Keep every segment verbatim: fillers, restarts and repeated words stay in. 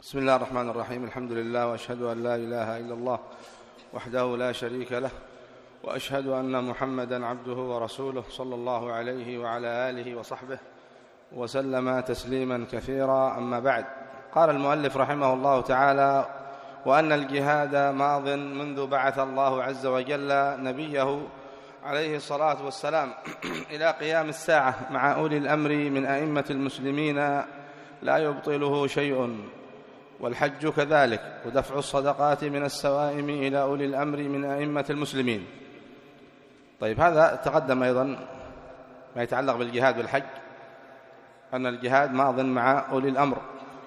بسم الله الرحمن الرحيم. الحمد لله، وأشهد أن لا إله إلا الله وحده لا شريك له، وأشهد أن محمدًا عبده ورسوله صلى الله عليه وعلى آله وصحبه وسلم تسليمًا كثيرا. أما بعد، قال المؤلف رحمه الله تعالى: وأن الجهاد ماض منذ بعث الله عز وجل نبيه عليه الصلاة والسلام إلى قيام الساعة مع أولي الأمر من أئمة المسلمين لا يبطله شيء، والحج كذلك، ودفع الصدقات من السوائم إلى أولي الأمر من أئمة المسلمين. طيب، هذا تقدم أيضا ما يتعلق بالجهاد والحج، أن الجهاد ماض مع أولي الأمر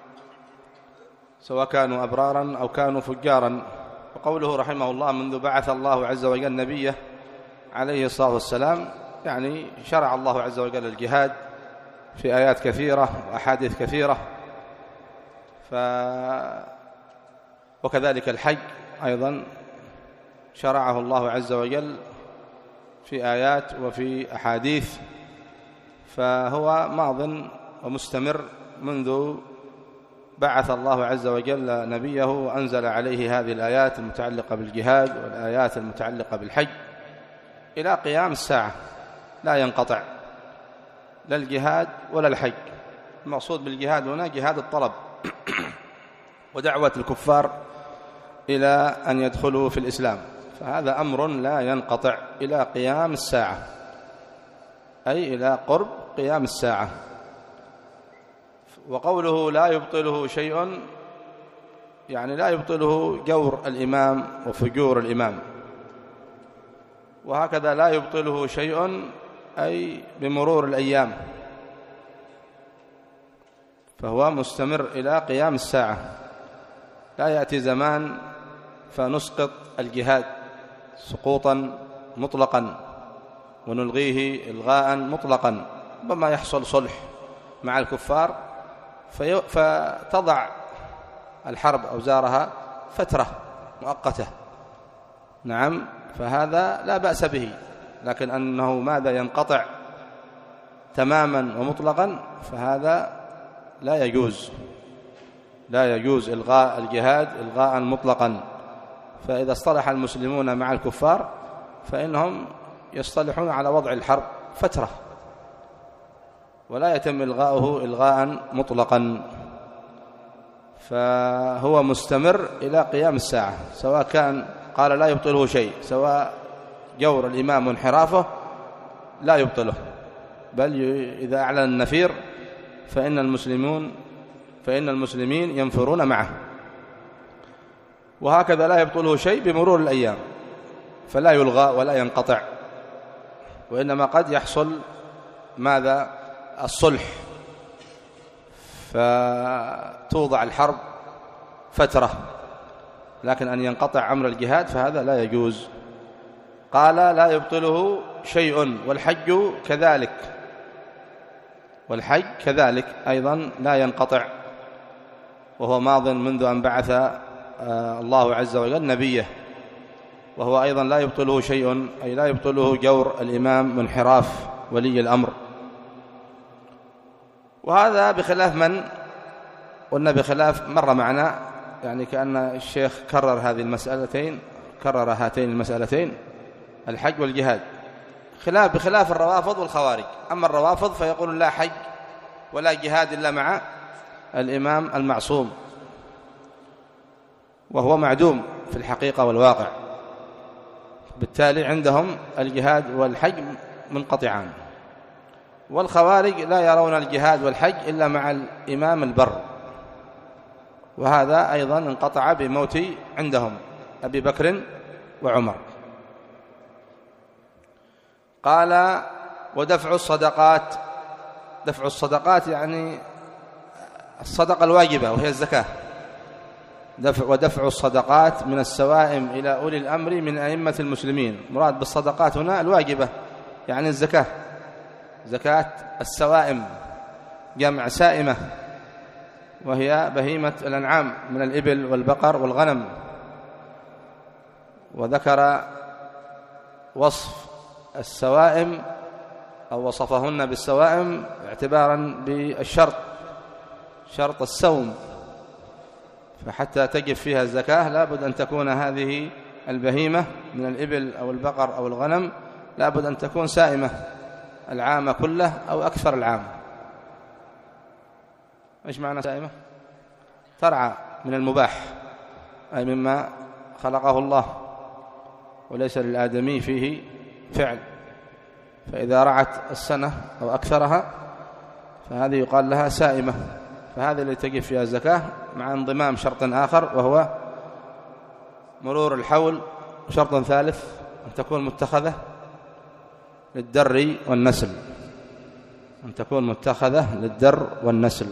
سواء كانوا أبرارا أو كانوا فجارا. وقوله رحمه الله: منذ بعث الله عز وجل نبيه عليه الصلاة والسلام، يعني شرع الله عز وجل الجهاد في آيات كثيرة وأحاديث كثيرة، ف... وكذلك الحج أيضا شرعه الله عز وجل في آيات وفي أحاديث، فهو ماض ومستمر منذ بعث الله عز وجل نبيه وأنزل عليه هذه الآيات المتعلقة بالجهاد والآيات المتعلقة بالحج إلى قيام الساعة، لا ينقطع لا الجهاد ولا الحج. المقصود بالجهاد هنا جهاد الطلب ودعوة الكفار إلى أن يدخلوا في الإسلام، فهذا أمر لا ينقطع إلى قيام الساعة، أي إلى قرب قيام الساعة. وقوله لا يبطله شيء، يعني لا يبطله جور الإمام وفجور الإمام، وهكذا لا يبطله شيء أي بمرور الأيام، فهو مستمر إلى قيام الساعة. لا يأتي زمان فنسقط الجهاد سقوطا مطلقا ونلغيه إلغاء مطلقا، ربما يحصل صلح مع الكفار في فتضع الحرب أوزارها فترة مؤقتة، نعم، فهذا لا بأس به. لكن أنه ماذا ينقطع تماما ومطلقا، فهذا لا يجوز لا يجوز إلغاء الجهاد إلغاء مطلقا. فإذا اصطلح المسلمون مع الكفار فإنهم يصطلحون على وضع الحرب فترة، ولا يتم إلغاؤه إلغاء مطلقا، فهو مستمر إلى قيام الساعة، سواء كان قال لا يبطله شيء، سواء جور الإمام وانحرافه لا يبطله، بل إذا أعلن النفير فإن المسلمون فإن المسلمين ينفرون معه. وهكذا لا يبطله شيء بمرور الأيام، فلا يلغى ولا ينقطع، وإنما قد يحصل ماذا الصلح فتوضع الحرب فترة، لكن أن ينقطع أمر الجهاد فهذا لا يجوز. قال لا يبطله شيء، والحج كذلك، والحج كذلك أيضا لا ينقطع، وهو ماض منذ أن بعث الله عز وجل نبيه، وهو أيضا لا يبطله شيء، أي لا يبطله جور الإمام وانحراف ولي الأمر. وهذا بخلاف من قلنا بخلاف مر معنا، يعني كأن الشيخ كرر هذه المسألتين كرر هاتين المسألتين الحج والجهاد، خلاف بخلاف الروافض والخوارج. أما الروافض فيقولون لا حج ولا جهاد إلا مع الإمام المعصوم، وهو معدوم في الحقيقة والواقع، بالتالي عندهم الجهاد والحج منقطعان. والخوارج لا يرون الجهاد والحج إلا مع الإمام البر، وهذا أيضا انقطع بموت عندهم أبي بكر وعمر. قال ودفع الصدقات، دفع الصدقات يعني الصدقة الواجبة وهي الزكاة، دفع ودفع الصدقات من السوائم إلى أولي الأمر من أئمة المسلمين. مراد بالصدقات هنا الواجبة، يعني الزكاة، زكاة السوائم، جمع سائمة، وهي بهيمة الأنعام من الإبل والبقر والغنم. وذكر وصف السوائم أو وصفهن بالسوائم اعتبارا بالشرط، شرط السوم، فحتى تجب فيها الزكاة لابد أن تكون هذه البهيمة من الإبل أو البقر أو الغنم لابد أن تكون سائمة العام كله أو أكثر العام. إيش معنى سائمة؟ ترعى من المباح، أي مما خلقه الله وليس للآدمي فيه فعل، فإذا رعت السنة أو أكثرها فهذه يقال لها سائمة. فهذه اللي تجب فيها الزكاة مع انضمام شرط آخر وهو مرور الحول، وشرط ثالث أن تكون متخذة للدر والنسل، أن تكون متخذة للدر والنسل.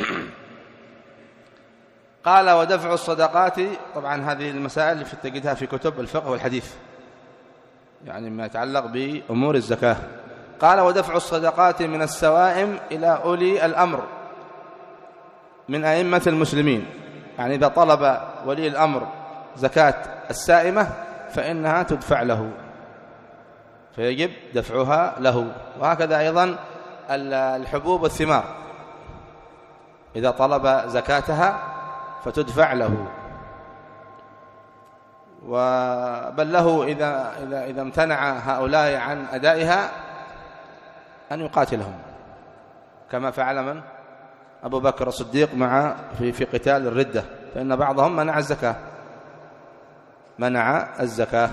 قال ودفع الصدقات، طبعا هذه المسائل اللي تجدها في كتب الفقه والحديث، يعني ما يتعلق بأمور الزكاة. قال ودفع الصدقات من السوائم إلى أولي الأمر من أئمة المسلمين، يعني إذا طلب ولي الأمر زكاة السائمة فإنها تدفع له، فيجب دفعها له. وهكذا أيضا الحبوب والثمار إذا طلب زكاتها فتدفع له، بل له إذا, إذا, إذا امتنع هؤلاء عن أدائها أن يقاتلهم، كما فعل من؟ أبو بكر الصديق مع في, في قتال الردة، فإن بعضهم منع الزكاة منع الزكاة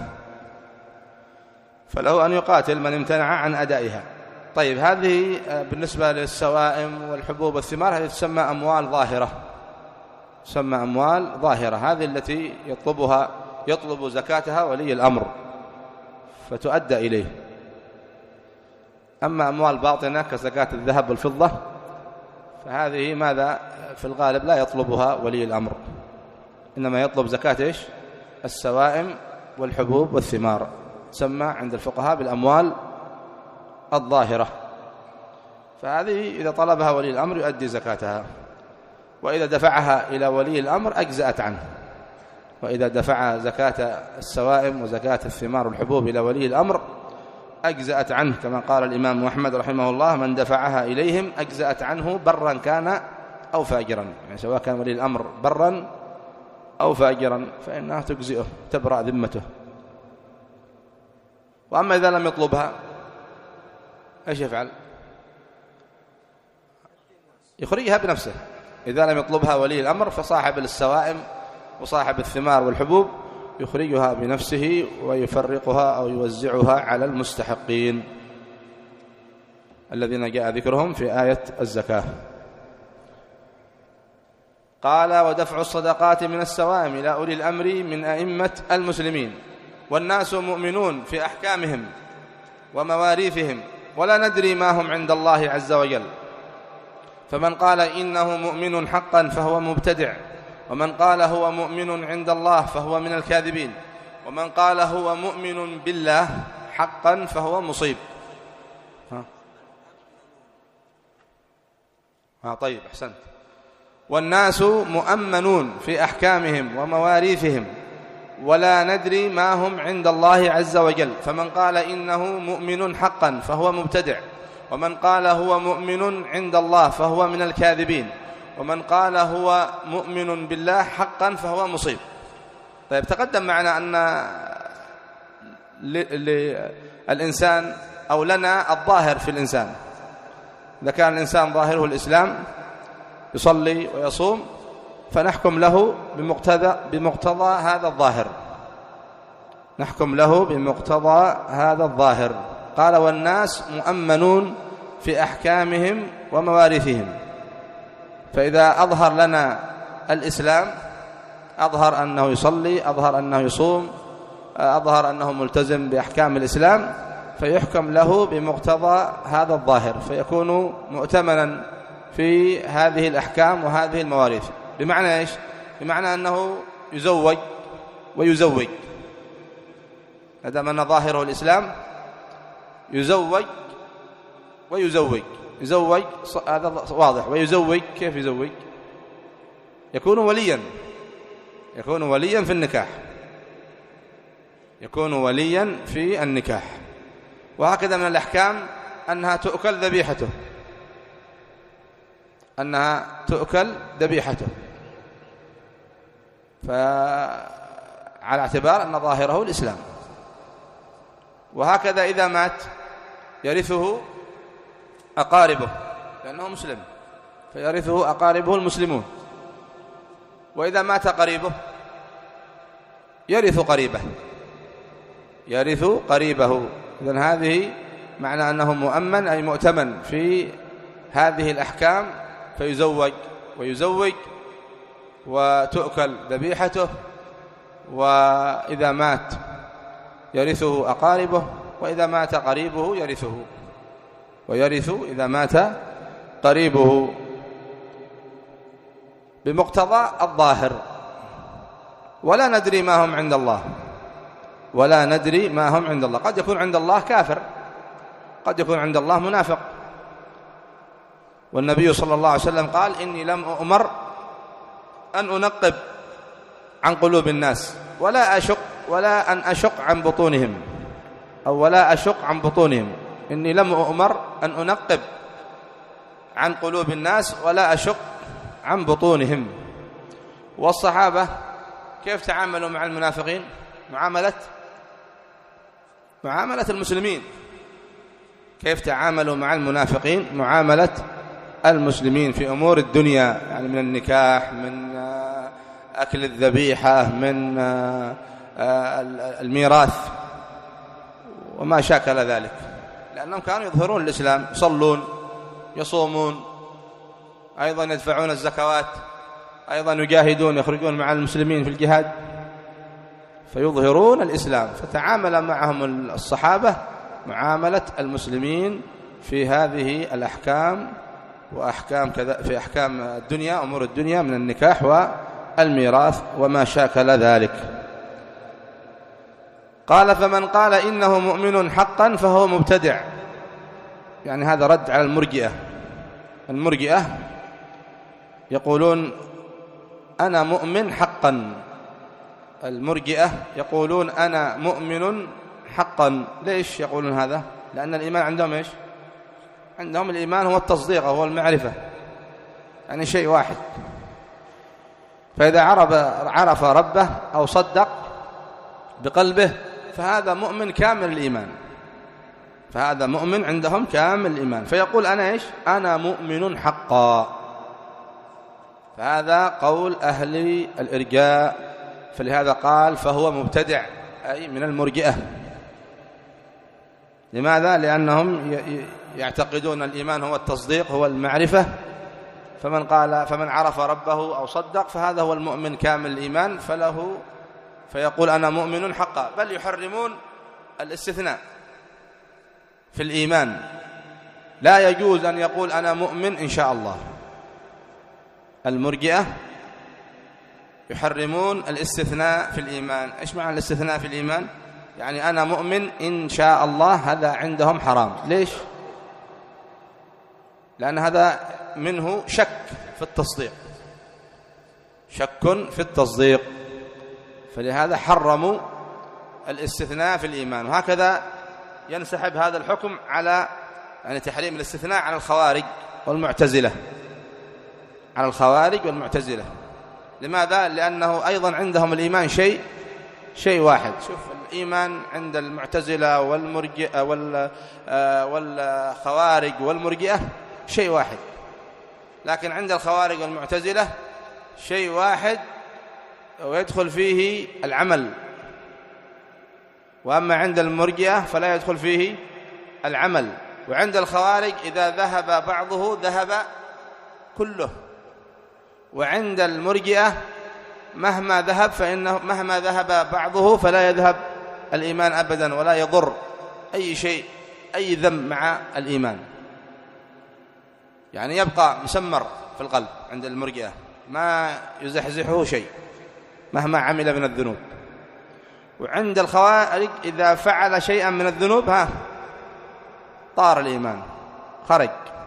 فله أن يقاتل من امتنع عن أدائها. طيب، هذه بالنسبة للسوائم والحبوب والثمار هذه تسمى أموال ظاهرة، تسمى أموال ظاهرة، هذه التي يطلبها يطلب زكاتها ولي الأمر فتؤدى إليه. أما أموال باطنة كزكاة الذهب والفضة فهذه ماذا في الغالب لا يطلبها ولي الأمر، إنما يطلب زكاة إيش؟ السوائم والحبوب والثمار، تسمى عند الفقهاء بالأموال الظاهرة، فهذه إذا طلبها ولي الأمر يؤدي زكاتها، وإذا دفعها إلى ولي الأمر أجزأت عنه. وإذا دفع زكاة السوائم وزكاة الثمار والحبوب إلى ولي الأمر أجزأت عنه، كما قال الإمام أحمد رحمه الله: من دفعها إليهم أجزأت عنه برا كان أو فاجرا، يعني سواء كان ولي الأمر برا أو فاجرا فإنها تجزئه تبرأ ذمته. وأما إذا لم يطلبها إيش يفعل؟ يخرجها بنفسه. إذا لم يطلبها ولي الأمر فصاحب السوائم وصاحب الثمار والحبوب يخرجها بنفسه ويفرقها أو يوزعها على المستحقين الذين جاء ذكرهم في آية الزكاة. قال ودفع الصدقات من السوائم إلى أولي الأمر من أئمة المسلمين، والناس مؤمنون في أحكامهم ومواريثهم ولا ندري ما هم عند الله عز وجل، فمن قال إنه مؤمن حقا فهو مبتدع، ومن قال هو مؤمن عند الله فهو من الكاذبين، ومن قال هو مؤمن بالله حقا فهو مصيب. ها, ها طيب أحسنت. والناس مؤمنون في أحكامهم ومواريثهم ولا ندري ما هم عند الله عز وجل، فمن قال إنه مؤمن حقا فهو مبتدع، ومن قال هو مؤمن عند الله فهو من الكاذبين، ومن قال هو مؤمن بالله حقا فهو مصيب. طيب، تقدم معنا أن للإنسان أو لنا الظاهر في الإنسان، إذا كان الإنسان ظاهره الإسلام يصلي ويصوم فنحكم له بمقتضى, بمقتضى هذا الظاهر، نحكم له بمقتضى هذا الظاهر. قال والناس مؤمنون في أحكامهم ومواريثهم، فإذا أظهر لنا الإسلام، أظهر أنه يصلي، أظهر أنه يصوم، أظهر أنه ملتزم بأحكام الإسلام، فيحكم له بمقتضى هذا الظاهر، فيكون مؤتمنا في هذه الأحكام وهذه المواريث. بمعنى إيش؟ بمعنى أنه يزوج ويزوج، هذا من ظاهره الإسلام، يزوج ويزوج، يزوج هذا واضح، ويزوج كيف يزوج؟ يكون وليا، يكون وليا في النكاح، يكون وليا في النكاح. وهكذا من الأحكام أنها تؤكل ذبيحته، أنها تؤكل ذبيحته، فعلى اعتبار أن ظاهره الإسلام. وهكذا إذا مات يرثه أقاربه لأنه مسلم، فيرثه أقاربه المسلمون. وإذا مات قريبه يرث قريبه يرث قريبه. إذن هذه معنى أنه مؤمن أي مؤتمن في هذه الأحكام، فيزوج ويزوج وتؤكل ذبيحته. وإذا مات يرثه أقاربه، وإذا مات قريبه يرثه ويرث إذا مات قريبه بمقتضى الظاهر. ولا ندري ما هم عند الله ولا ندري ما هم عند الله قد يكون عند الله كافر، قد يكون عند الله منافق. والنبي صلى الله عليه وسلم قال: إني لم أؤمر أن أنقب عن قلوب الناس ولا أشق ولا أن أشق عن بطونهم، أو ولا أشق عن بطونهم. إني لم أؤمر أن أنقب عن قلوب الناس ولا أشق عن بطونهم. والصحابة كيف تعاملوا مع المنافقين؟ معاملة معاملة المسلمين. كيف تعاملوا مع المنافقين؟ معاملة المسلمين في أمور الدنيا، يعني من النكاح، من أكل الذبيحة، من الميراث وما شاكل ذلك، لأنهم كانوا يظهرون الإسلام، يصلون، يصومون، أيضا يدفعون الزكوات، أيضا يجاهدون، يخرجون مع المسلمين في الجهاد، فيظهرون الإسلام. فتعامل معهم الصحابة معاملة المسلمين في هذه الأحكام، وأحكام كذا في أحكام الدنيا، أمور الدنيا من النكاح والميراث وما شاكل ذلك. قال: فمن قال إنه مؤمن حقا فهو مبتدع. يعني هذا رد على المرجئة. المرجئة يقولون أنا مؤمن حقا. المرجئة يقولون أنا مؤمن حقا. ليش يقولون هذا؟ لأن الإيمان عندهم إيش؟ عندهم الإيمان هو التصديق، هو المعرفة، يعني شيء واحد. فإذا عرف عرف ربه أو صدق بقلبه فهذا مؤمن كامل الإيمان، فهذا مؤمن عندهم كامل الإيمان. فيقول أنا إيش؟ أنا مؤمن حقا. فهذا قول أهل الإرجاء، فلهذا قال فهو مبتدع، أي من المرجئة. لماذا؟ لأنهم يعتقدون الإيمان هو التصديق، هو المعرفة. فمن قال فمن عرف ربه أو صدق فهذا هو المؤمن كامل الإيمان، فله فيقول أنا مؤمن حقا. بل يحرمون الاستثناء في الإيمان، لا يجوز أن يقول أنا مؤمن إن شاء الله. المرجئة يحرمون الاستثناء في الإيمان. إيش معنى الاستثناء في الإيمان؟ يعني أنا مؤمن إن شاء الله، هذا عندهم حرام. ليش؟ لأن هذا منه شك في التصديق، شك في التصديق، فلهذا حرموا الاستثناء في الإيمان. وهكذا ينسحب هذا الحكم على يعني تحريم الاستثناء على الخوارج والمعتزلة، على الخوارج والمعتزلة. لماذا؟ لأنه أيضا عندهم الإيمان شيء شيء واحد. شوف، الإيمان عند المعتزلة والمرجئة والخوارج والمرجئة شيء واحد، لكن عند الخوارج والمعتزلة شيء واحد ويدخل فيه العمل، وأما عند المرجئة فلا يدخل فيه العمل. وعند الخوارج إذا ذهب بعضه ذهب كله، وعند المرجئة مهما ذهب فإنه مهما ذهب بعضه فلا يذهب الإيمان أبدا، ولا يضر أي شيء أي ذنب مع الإيمان، يعني يبقى مسمر في القلب عند المرجئة، ما يزحزحه شيء مهما عمل من الذنوب. وعند الخوارج إذا فعل شيئا من الذنوب ها طار الإيمان، خرج.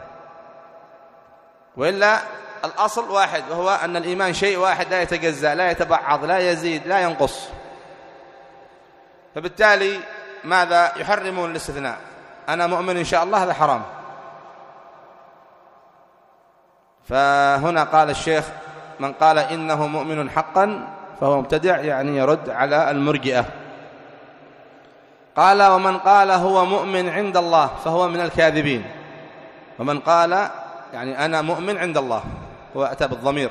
وإلا الأصل واحد، وهو أن الإيمان شيء واحد لا يتجزأ، لا يتبعض، لا يزيد، لا ينقص. فبالتالي ماذا؟ يحرمون الاستثناء. أنا مؤمن إن شاء الله، هذا حرام. فهنا قال الشيخ من قال إنه مؤمن حقا فهو مبتدع، يعني يرد على المرجئة. قال ومن قال هو مؤمن عند الله فهو من الكاذبين. ومن قال يعني أنا مؤمن عند الله، هو أتى بالضمير،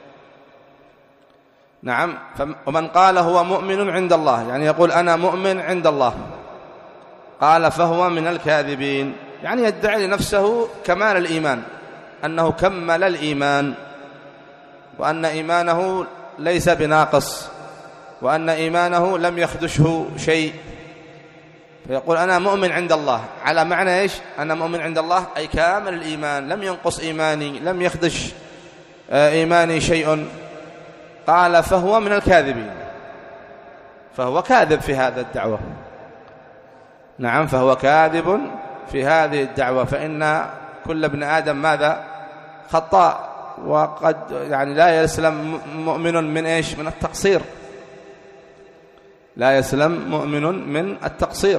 نعم. ومن قال هو مؤمن عند الله يعني يقول أنا مؤمن عند الله، قال فهو من الكاذبين، يعني يدعي لنفسه كمال الإيمان، أنه كمل الإيمان، وأن إيمانه ليس بناقص، وأن إيمانه لم يخدشه شيء، فيقول أنا مؤمن عند الله على معنى إيش؟ أنا مؤمن عند الله أي كامل الإيمان، لم ينقص إيماني، لم يخدش إيماني شيء. قال فهو من الكاذبين، فهو كاذب في هذا الدعوة، نعم، فهو كاذب في هذه الدعوة، فإن كل ابن آدم ماذا؟ خطاء، وقد يعني لا يسلم مؤمن من إيش؟ من التقصير، لا يسلم مؤمن من التقصير،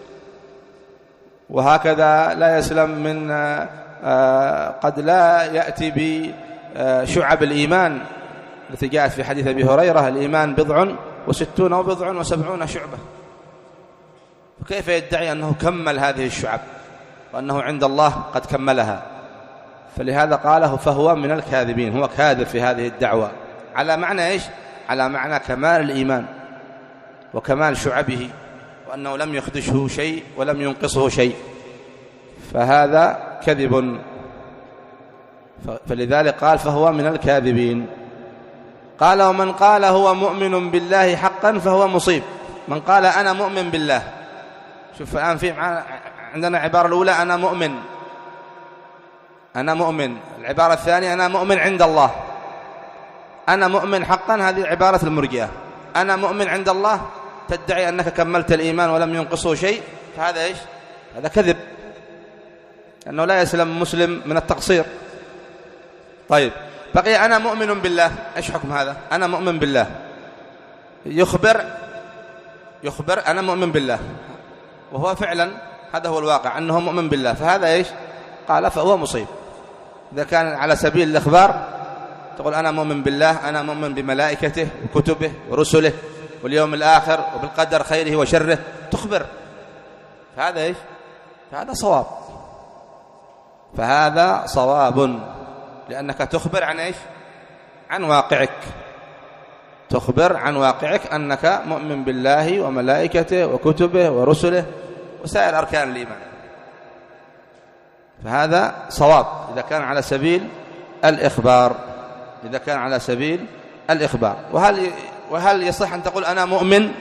وهكذا لا يسلم من قد لا يأتي بشعب الإيمان التي جاءت في حديث أبي هريرة: الإيمان بضع وستون أو بضع وسبعون شعبة. فكيف يدعي أنه كمل هذه الشعب وأنه عند الله قد كملها؟ فلهذا قاله فهو من الكاذبين، هو كاذب في هذه الدعوة على معنى إيش؟ على معنى كمال الإيمان وكمال شعبه، وأنه لم يخدشه شيء ولم ينقصه شيء، فهذا كذب. فلذلك قال فهو من الكاذبين. قال ومن قال هو مؤمن بالله حقا فهو مصيب. من قال أنا مؤمن بالله، شوف الآن في عندنا عبارة الأولى أنا مؤمن، أنا مؤمن، العبارة الثانية أنا مؤمن عند الله. أنا مؤمن حقا هذه عبارة المرجئة، أنا مؤمن عند الله تدعي أنك كملت الإيمان ولم ينقصه شيء، فهذا إيش؟ هذا كذب، لأنه لا يسلم مسلم من التقصير. طيب بقي أنا مؤمن بالله، إيش حكم هذا؟ أنا مؤمن بالله، يخبر يخبر أنا مؤمن بالله، وهو فعلا هذا هو الواقع أنه مؤمن بالله، فهذا إيش؟ قال فهو مصيب. إذا كان على سبيل الإخبار تقول أنا مؤمن بالله، أنا مؤمن بملائكته وكتبه ورسله واليوم الآخر وبالقدر خيره وشره، تخبر، فهذا إيش؟ فهذا صواب، فهذا صواب، لأنك تخبر عن إيش؟ عن واقعك، تخبر عن واقعك أنك مؤمن بالله وملائكته وكتبه ورسله وسائر أركان الإيمان، فهذا صواب إذا كان على سبيل الإخبار، إذا كان على سبيل الإخبار. وهل وهل يصح أن تقول أنا مؤمن؟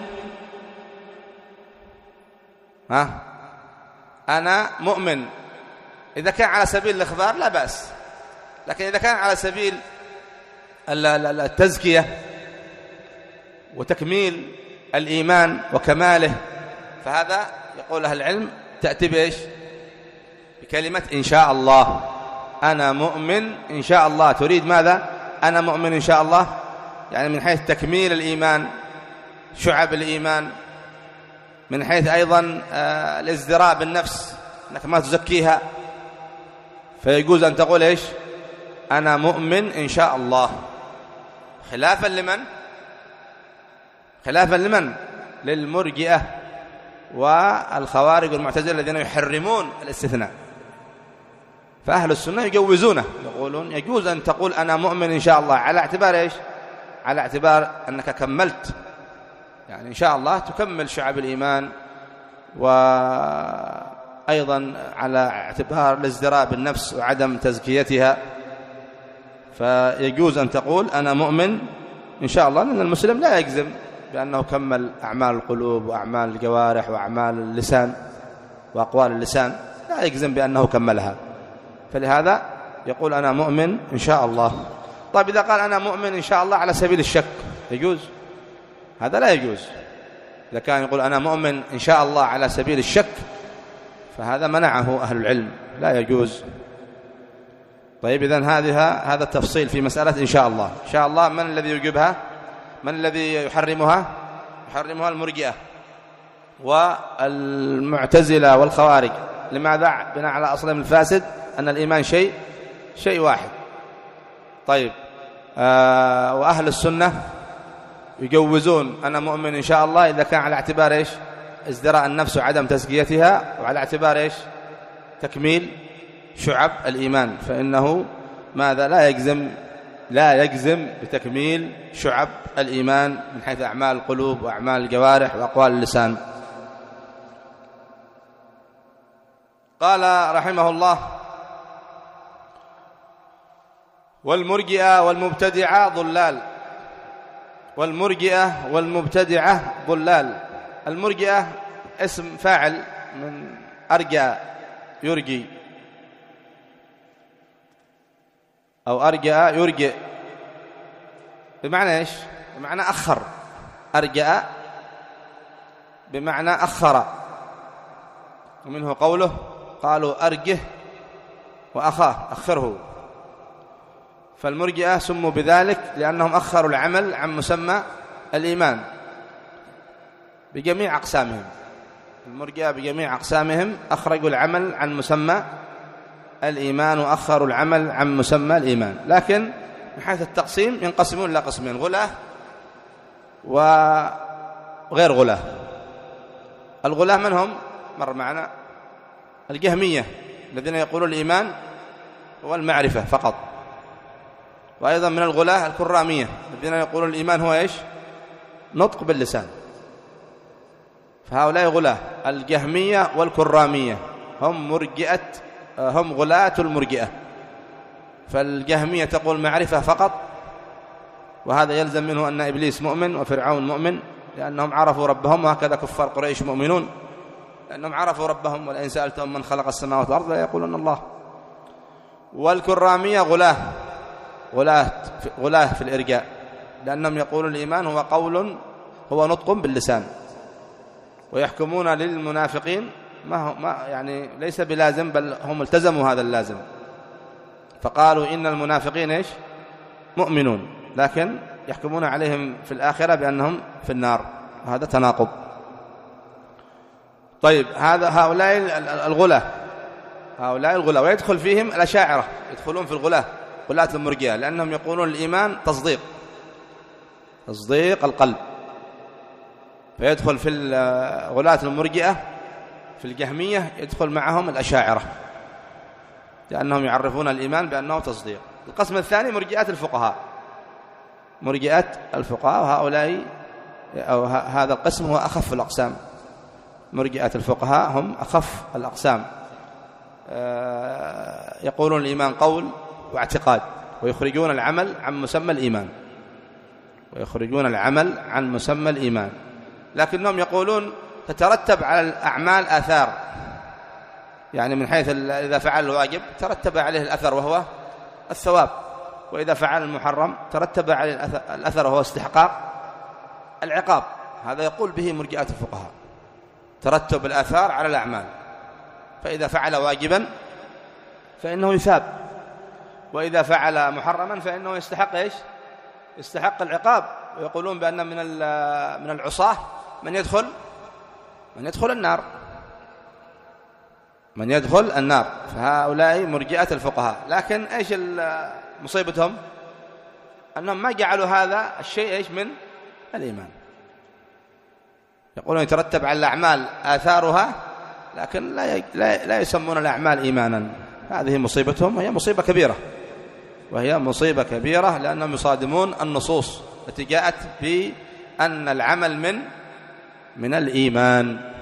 ها أنا مؤمن إذا كان على سبيل الإخبار لا بأس، لكن إذا كان على سبيل التزكية وتكميل الإيمان وكماله، فهذا يقول أهل العلم تأتي بإيش؟ بكلمة إن شاء الله. أنا مؤمن إن شاء الله، تريد ماذا؟ أنا مؤمن إن شاء الله، يعني من حيث تكميل الإيمان، شعب الإيمان، من حيث أيضا الازدراء بالنفس أنك ما تزكيها، فيجوز أن تقول إيش؟ أنا مؤمن إن شاء الله، خلافا لمن؟ خلافا لمن؟ للمرجئة والخوارج والمعتزلة الذين يحرمون الاستثناء. فأهل السنة يجوزونه، يقولون يجوز أن تقول أنا مؤمن إن شاء الله، على اعتبار إيش؟ على اعتبار أنك كملت، يعني إن شاء الله تكمل شعب الإيمان، وأيضا على اعتبار الازدراء بالنفس وعدم تزكيتها، فيجوز أن تقول أنا مؤمن إن شاء الله، لأن المسلم لا يجزم بأنه كمل أعمال القلوب وأعمال الجوارح وأعمال اللسان وأقوال اللسان، لا يجزم بأنه كملها، فلهذا يقول أنا مؤمن إن شاء الله. طيب إذا قال أنا مؤمن إن شاء الله على سبيل الشك يجوز؟ هذا لا يجوز. إذا كان يقول أنا مؤمن إن شاء الله على سبيل الشك فهذا منعه أهل العلم، لا يجوز. طيب إذن هذه هذا التفصيل في مسألة إن شاء الله. إن شاء الله من الذي يوجبها؟ من الذي يحرمها؟ يحرمها المرجئة والمعتزلة والخوارج. لماذا؟ بناء على أصلهم الفاسد أن الإيمان شيء شيء واحد. طيب آه وأهل السنة يجوزون أنا مؤمن إن شاء الله إذا كان على اعتبار إيش؟ ازدراء النفس وعدم تزكيتها، وعلى اعتبار إيش؟ تكميل شعب الإيمان، فإنه ماذا؟ لا يجزم لا يجزم بتكميل شعب الإيمان من حيث أعمال القلوب وأعمال الجوارح وأقوال اللسان. قال رحمه الله: والمرجئة والمبتدعة ضلال. والمرجئة والمبتدعة ضلال. المرجئة اسم فاعل من أرجى يرجي، أو أرجأ يرجئ، بمعنى إيش؟ بمعنى أخر. أرجأ بمعنى أخر، ومنه قوله قالوا أرجه وأخاه، أخره. فالمرجئة سموا بذلك لأنهم أخروا العمل عن مسمى الإيمان بجميع أقسامهم. المرجئة بجميع أقسامهم أخرجوا العمل عن مسمى الإيمان وأخروا العمل عن مسمى الإيمان. لكن من حيث التقسيم ينقسمون إلى قسمين: غلاة وغير غلاة. الغلاة من هم؟ مر معنا الجهمية الذين يقولون الإيمان هو المعرفة فقط. وأيضا من الغلاة الكرامية الذين يقولون الإيمان هو إيش؟ نطق باللسان. فهؤلاء غلاة الجهمية والكرامية، هم مرجئة هم غلاة المرجئة. فالجهمية تقول معرفة فقط، وهذا يلزم منه أن إبليس مؤمن وفرعون مؤمن، لأنهم عرفوا ربهم، وهكذا كفار قريش مؤمنون لأنهم عرفوا ربهم. ولئن سألتهم من خلق السماوات والأرض لا يقولون الله. والكرامية غلاة غلاة غلاة في الإرجاء، لأنهم يقولون الإيمان هو قول هو نطق باللسان، ويحكمون للمنافقين ما هو ما يعني ليس بلازم، بل هم التزموا هذا اللازم، فقالوا إن المنافقين إيش؟ مؤمنون، لكن يحكمون عليهم في الآخرة بأنهم في النار، وهذا تناقض. طيب هذا هؤلاء الغلاة هؤلاء الغلاة ويدخل فيهم الأشاعرة، يدخلون في الغلاة غلاة المرجئة، لأنهم يقولون الإيمان تصديق تصديق القلب. فيدخل في غلاة المرجئة في الجهمية يدخل معهم الأشاعرة، لأنهم يعرفون الإيمان بأنه تصديق. القسم الثاني مرجئة الفقهاء مرجئة الفقهاء وهؤلاء أو هذا القسم هو أخف الأقسام. مرجئة الفقهاء هم أخف الأقسام، يقولون الإيمان قول واعتقاد، ويخرجون العمل عن مسمى الإيمان ويخرجون العمل عن مسمى الإيمان لكنهم يقولون تترتب على الأعمال آثار، يعني من حيث إذا فعل الواجب ترتب عليه الأثر وهو الثواب، وإذا فعل المحرم ترتب عليه الأثر وهو استحقاق العقاب. هذا يقول به مرجئة الفقهاء، ترتب الآثار على الأعمال، فإذا فعل واجبا فإنه يثاب، وإذا فعل محرما فإنه يستحق إيش؟ يستحق العقاب. ويقولون بأن من من العصاة من يدخل من يدخل النار من يدخل النار فهؤلاء مرجئة الفقهاء. لكن إيش مصيبتهم؟ أنهم ما جعلوا هذا الشيء إيش من الإيمان. يقولون يترتب على الأعمال آثارها، لكن لا لا لا يسمون الأعمال إيمانا. هذه مصيبتهم، وهي مصيبة كبيرة وهي مصيبة كبيرة لأنهم يصادمون النصوص التي جاءت بأن العمل من من الإيمان.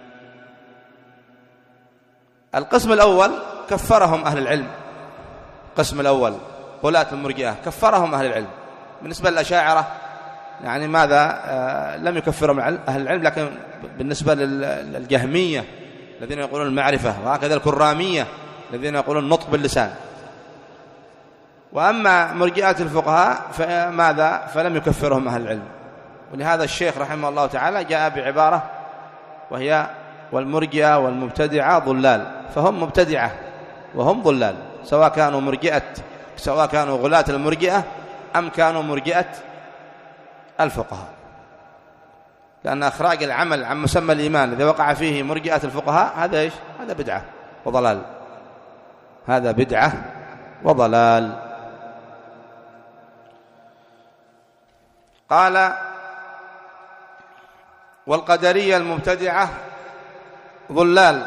القسم الأول كفرهم أهل العلم. القسم الأول غلاة المرجئة كفرهم أهل العلم. بالنسبة للأشاعرة يعني ماذا آه لم يكفرهم أهل العلم، لكن بالنسبة للجهمية الذين يقولون المعرفة، وهكذا الكرامية الذين يقولون النطق باللسان. وأما مرجئة الفقهاء فماذا فلم يكفرهم أهل العلم. ولهذا الشيخ رحمه الله تعالى جاء بعبارة وهي والمرجئة والمبتدعة ضلال، فهم مبتدعة وهم ضلال، سواء كانوا مرجئة سواء كانوا غلاة المرجئة أم كانوا مرجئة الفقهاء، لأن إخراج العمل عن مسمى الإيمان إذا وقع فيه مرجئة الفقهاء هذا إيش؟ هذا بدعة وضلال هذا بدعة وضلال. قال والقدرية المبتدعة ضلال،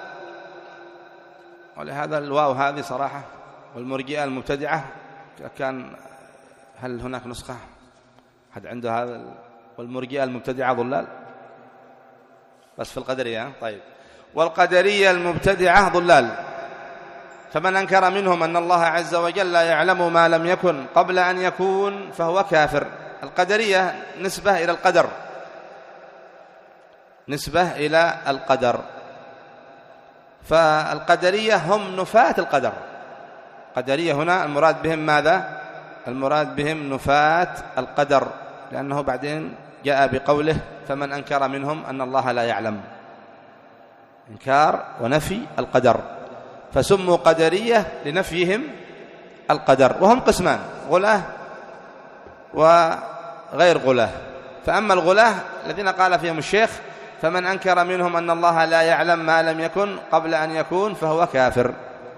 ولهذا الواو هذه صراحة. والمرجئة المبتدعة كان، هل هناك نسخة حد عنده هذا؟ والمرجئة المبتدعة ضلال بس في القدرية. طيب، والقدرية المبتدعة ضلال، فمن أنكر منهم أن الله عز وجل لا يعلم ما لم يكن قبل أن يكون فهو كافر. القدرية نسبة إلى القدر، نسبة إلى القدر. فالقدرية هم نفاة القدر. قدرية هنا المراد بهم ماذا؟ المراد بهم نفاة القدر، لأنه بعدين جاء بقوله فمن أنكر منهم أن الله لا يعلم، إنكار ونفي القدر، فسموا قدرية لنفيهم القدر. وهم قسمان، غلاة وغير غلاة. فأما الغلاة الذين قال فيهم الشيخ فمن أنكر منهم أن الله لا يعلم ما لم يكن قبل أن يكون فهو كافر.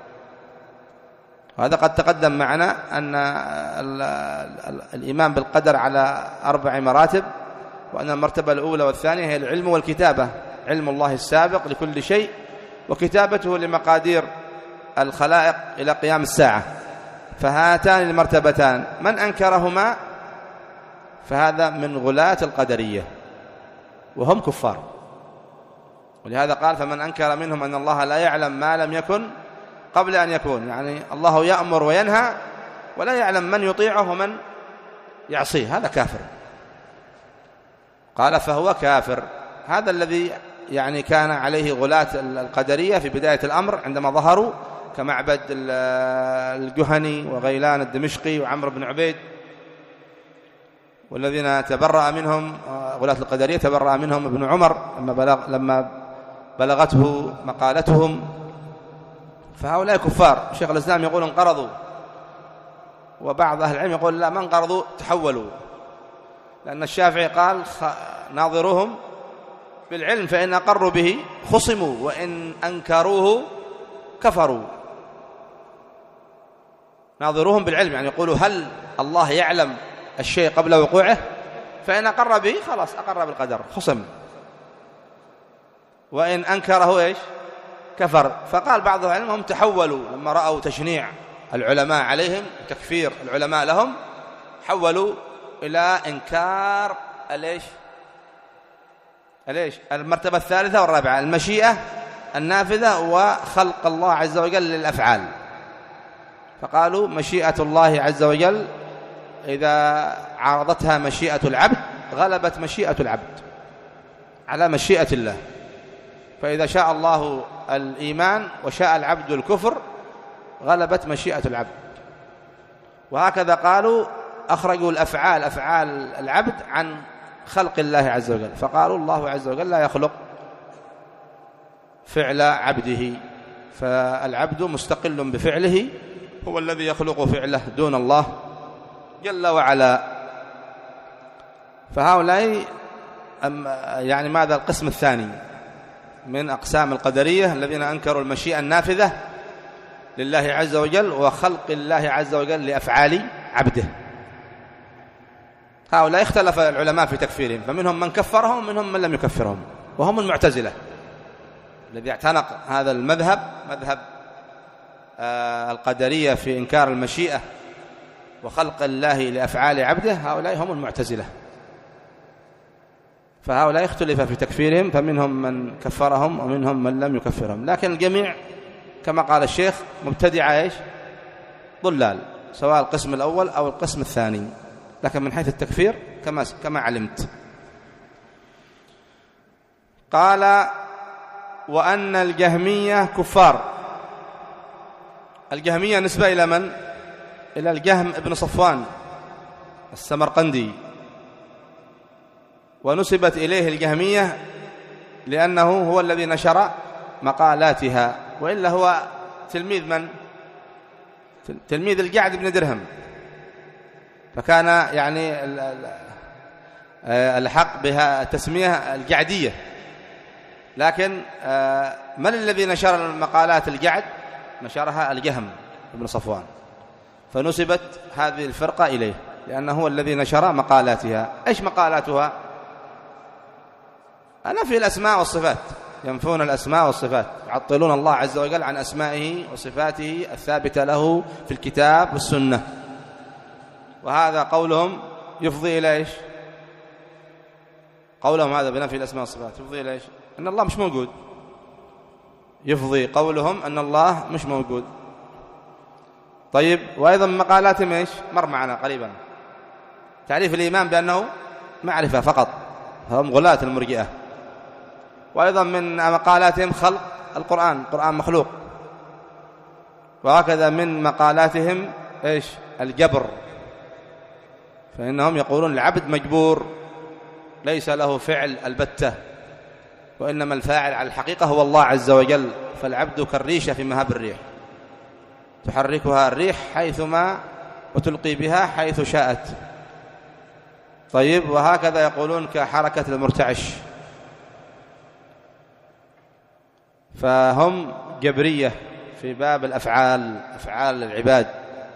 وهذا قد تقدم معنا أن الإيمان بالقدر على أربع مراتب، وأن المرتبة الأولى والثانية هي العلم والكتابة، علم الله السابق لكل شيء وكتابته لمقادير الخلائق إلى قيام الساعة. فهاتان المرتبتان من أنكرهما فهذا من غلاة القدرية وهم كفار. ولهذا قال فمن أنكر منهم أن الله لا يعلم ما لم يكن قبل أن يكون، يعني الله يأمر وينهى ولا يعلم من يطيعه ومن يعصيه، هذا كافر. قال فهو كافر. هذا الذي يعني كان عليه غلاة القدرية في بداية الأمر عندما ظهروا، كمعبد الجهني وغيلان الدمشقي وعمرو بن عبيد، والذين تبرأ منهم غلاة القدرية تبرأ منهم ابن عمر لما, بلغ لما بلغته مقالتهم. فهؤلاء كفار. شيخ الإسلام يقول انقرضوا، وبعض أهل العلم يقول لا، ما انقرضوا، تحولوا، لأن الشافعي قال ناظروهم بالعلم فإن أقروا به خصموا وإن أنكروه كفروا. ناظروهم بالعلم يعني يقولوا هل الله يعلم الشيء قبل وقوعه؟ فإن أقر به خلاص أقر بالقدر خصم، وإن أنكره إيش؟ كفر. فقال بعض العلم هم تحولوا لما رأوا تشنيع العلماء عليهم، تكفير العلماء لهم، حولوا إلى إنكار الإيش؟ الإيش؟ المرتبة الثالثة والرابعة، المشيئة النافذة وخلق الله عز وجل للأفعال. فقالوا مشيئة الله عز وجل إذا عارضتها مشيئة العبد غلبت مشيئة العبد على مشيئة الله، فإذا شاء الله الإيمان وشاء العبد الكفر غلبت مشيئة العبد. وهكذا قالوا أخرجوا الأفعال أفعال العبد عن خلق الله عز وجل، فقالوا الله عز وجل لا يخلق فعل عبده، فالعبد مستقل بفعله، هو الذي يخلق فعله دون الله جل وعلا. فهؤلاء يعني ماذا القسم الثاني من أقسام القدرية الذين أنكروا المشيئة النافذة لله عز وجل وخلق الله عز وجل لأفعال عبده. هؤلاء اختلف العلماء في تكفيرهم، فمنهم من كفرهم ومنهم من لم يكفرهم، وهم المعتزلة الذي اعتنق هذا المذهب، مذهب القدرية في إنكار المشيئة وخلق الله لأفعال عبده. هؤلاء هم المعتزلة. فهؤلاء اختلف في تكفيرهم، فمنهم من كفرهم ومنهم من لم يكفرهم، لكن الجميع كما قال الشيخ مبتدع ايش؟ ضلال، سواء القسم الأول أو القسم الثاني، لكن من حيث التكفير كما كما علمت. قال وأن الجهمية كفار. الجهمية نسبة إلى من؟ إلى الجهم ابن صفوان السمرقندي، ونسبت إليه الجهمية لأنه هو الذي نشر مقالاتها، وإلا هو تلميذ من؟ تلميذ الجعد بن درهم، فكان يعني الحق بها التسمية الجعدية. لكن من الذي نشر المقالات الجعد؟ نشرها الجهم ابن صفوان، فنسبت هذه الفرقة إليه لأنه هو الذي نشر مقالاتها. إيش مقالاتها؟ نفي الأسماء والصفات، ينفون الأسماء والصفات، يعطلون الله عز وجل عن أسمائه وصفاته الثابتة له في الكتاب والسنة. وهذا قولهم يفضي إلى إيش؟ قولهم هذا بنفي الأسماء والصفات يفضي إلى إيش؟ أن الله مش موجود. يفضي قولهم أن الله مش موجود. طيب، وأيضا من مقالاتهم إيش؟ مر معنا قريبا تعريف الإيمان بأنه معرفة فقط، هم غلاة المرجئة. وأيضا من مقالاتهم خلق القرآن، القرآن مخلوق. وهكذا من مقالاتهم إيش؟ الجبر، فإنهم يقولون العبد مجبور ليس له فعل البتة، وإنما الفاعل على الحقيقة هو الله عز وجل. فالعبد كالريشة في مهاب الريح، تحركها الريح حيثما وتلقي بها حيث شاءت. طيب، وهكذا يقولون كحركة المرتعش. فهم جبرية في باب الأفعال، أفعال العباد.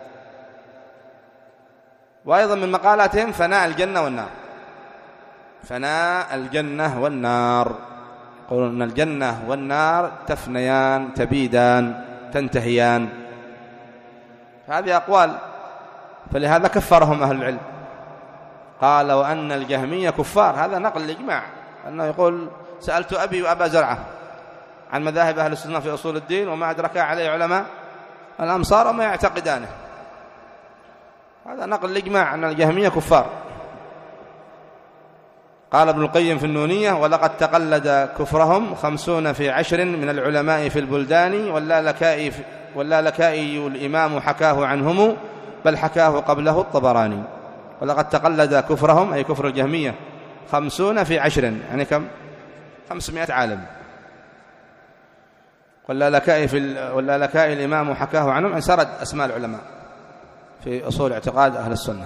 وأيضا من مقالاتهم فناء الجنة والنار، فناء الجنة والنار، يقولون أن الجنة والنار تفنيان تبيدان تنتهيان. هذه أقوال، فلهذا كفرهم أهل العلم. قال وأن الجهمية كفار، هذا نقل الإجماع، أنه يقول سألت أبي وأبا زرعة عن مذاهب أهل السنة في أصول الدين وما أدرك عليه علماء الأمصار وما يعتقدانه. هذا نقل الإجماع أن الجهمية كفار. قال ابن القيم في النونية ولقد تقلد كفرهم خمسون في عشر من العلماء في البلدان، واللالكائي واللالكائي الإمام حكاه عنهم بل حكاه قبله الطبراني. ولقد تقلد كفرهم أي كفر الجهمية خمسون في عشر، يعني كم؟ خمسمائة عالم. واللالكائي في واللالكائي الإمام حكاه عنهم، أن سرد أسماء العلماء في أصول اعتقاد أهل السنة.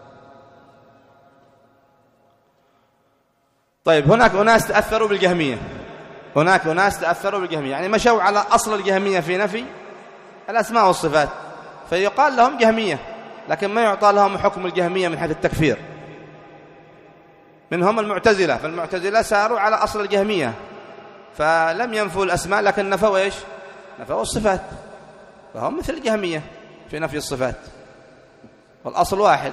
طيب، هناك أناس تأثروا بالجهمية، هناك أناس تأثروا بالجهمية، يعني مشوا على أصل الجهمية في نفي الأسماء والصفات، فيقال لهم جهمية، لكن ما يعطى لهم حكم الجهمية من حيث التكفير. منهم المعتزلة، فالمعتزلة ساروا على أصل الجهمية، فلم ينفوا الأسماء لكن نفوا إيش؟ نفوا الصفات، فهم مثل الجهمية في نفي الصفات، والأصل واحد.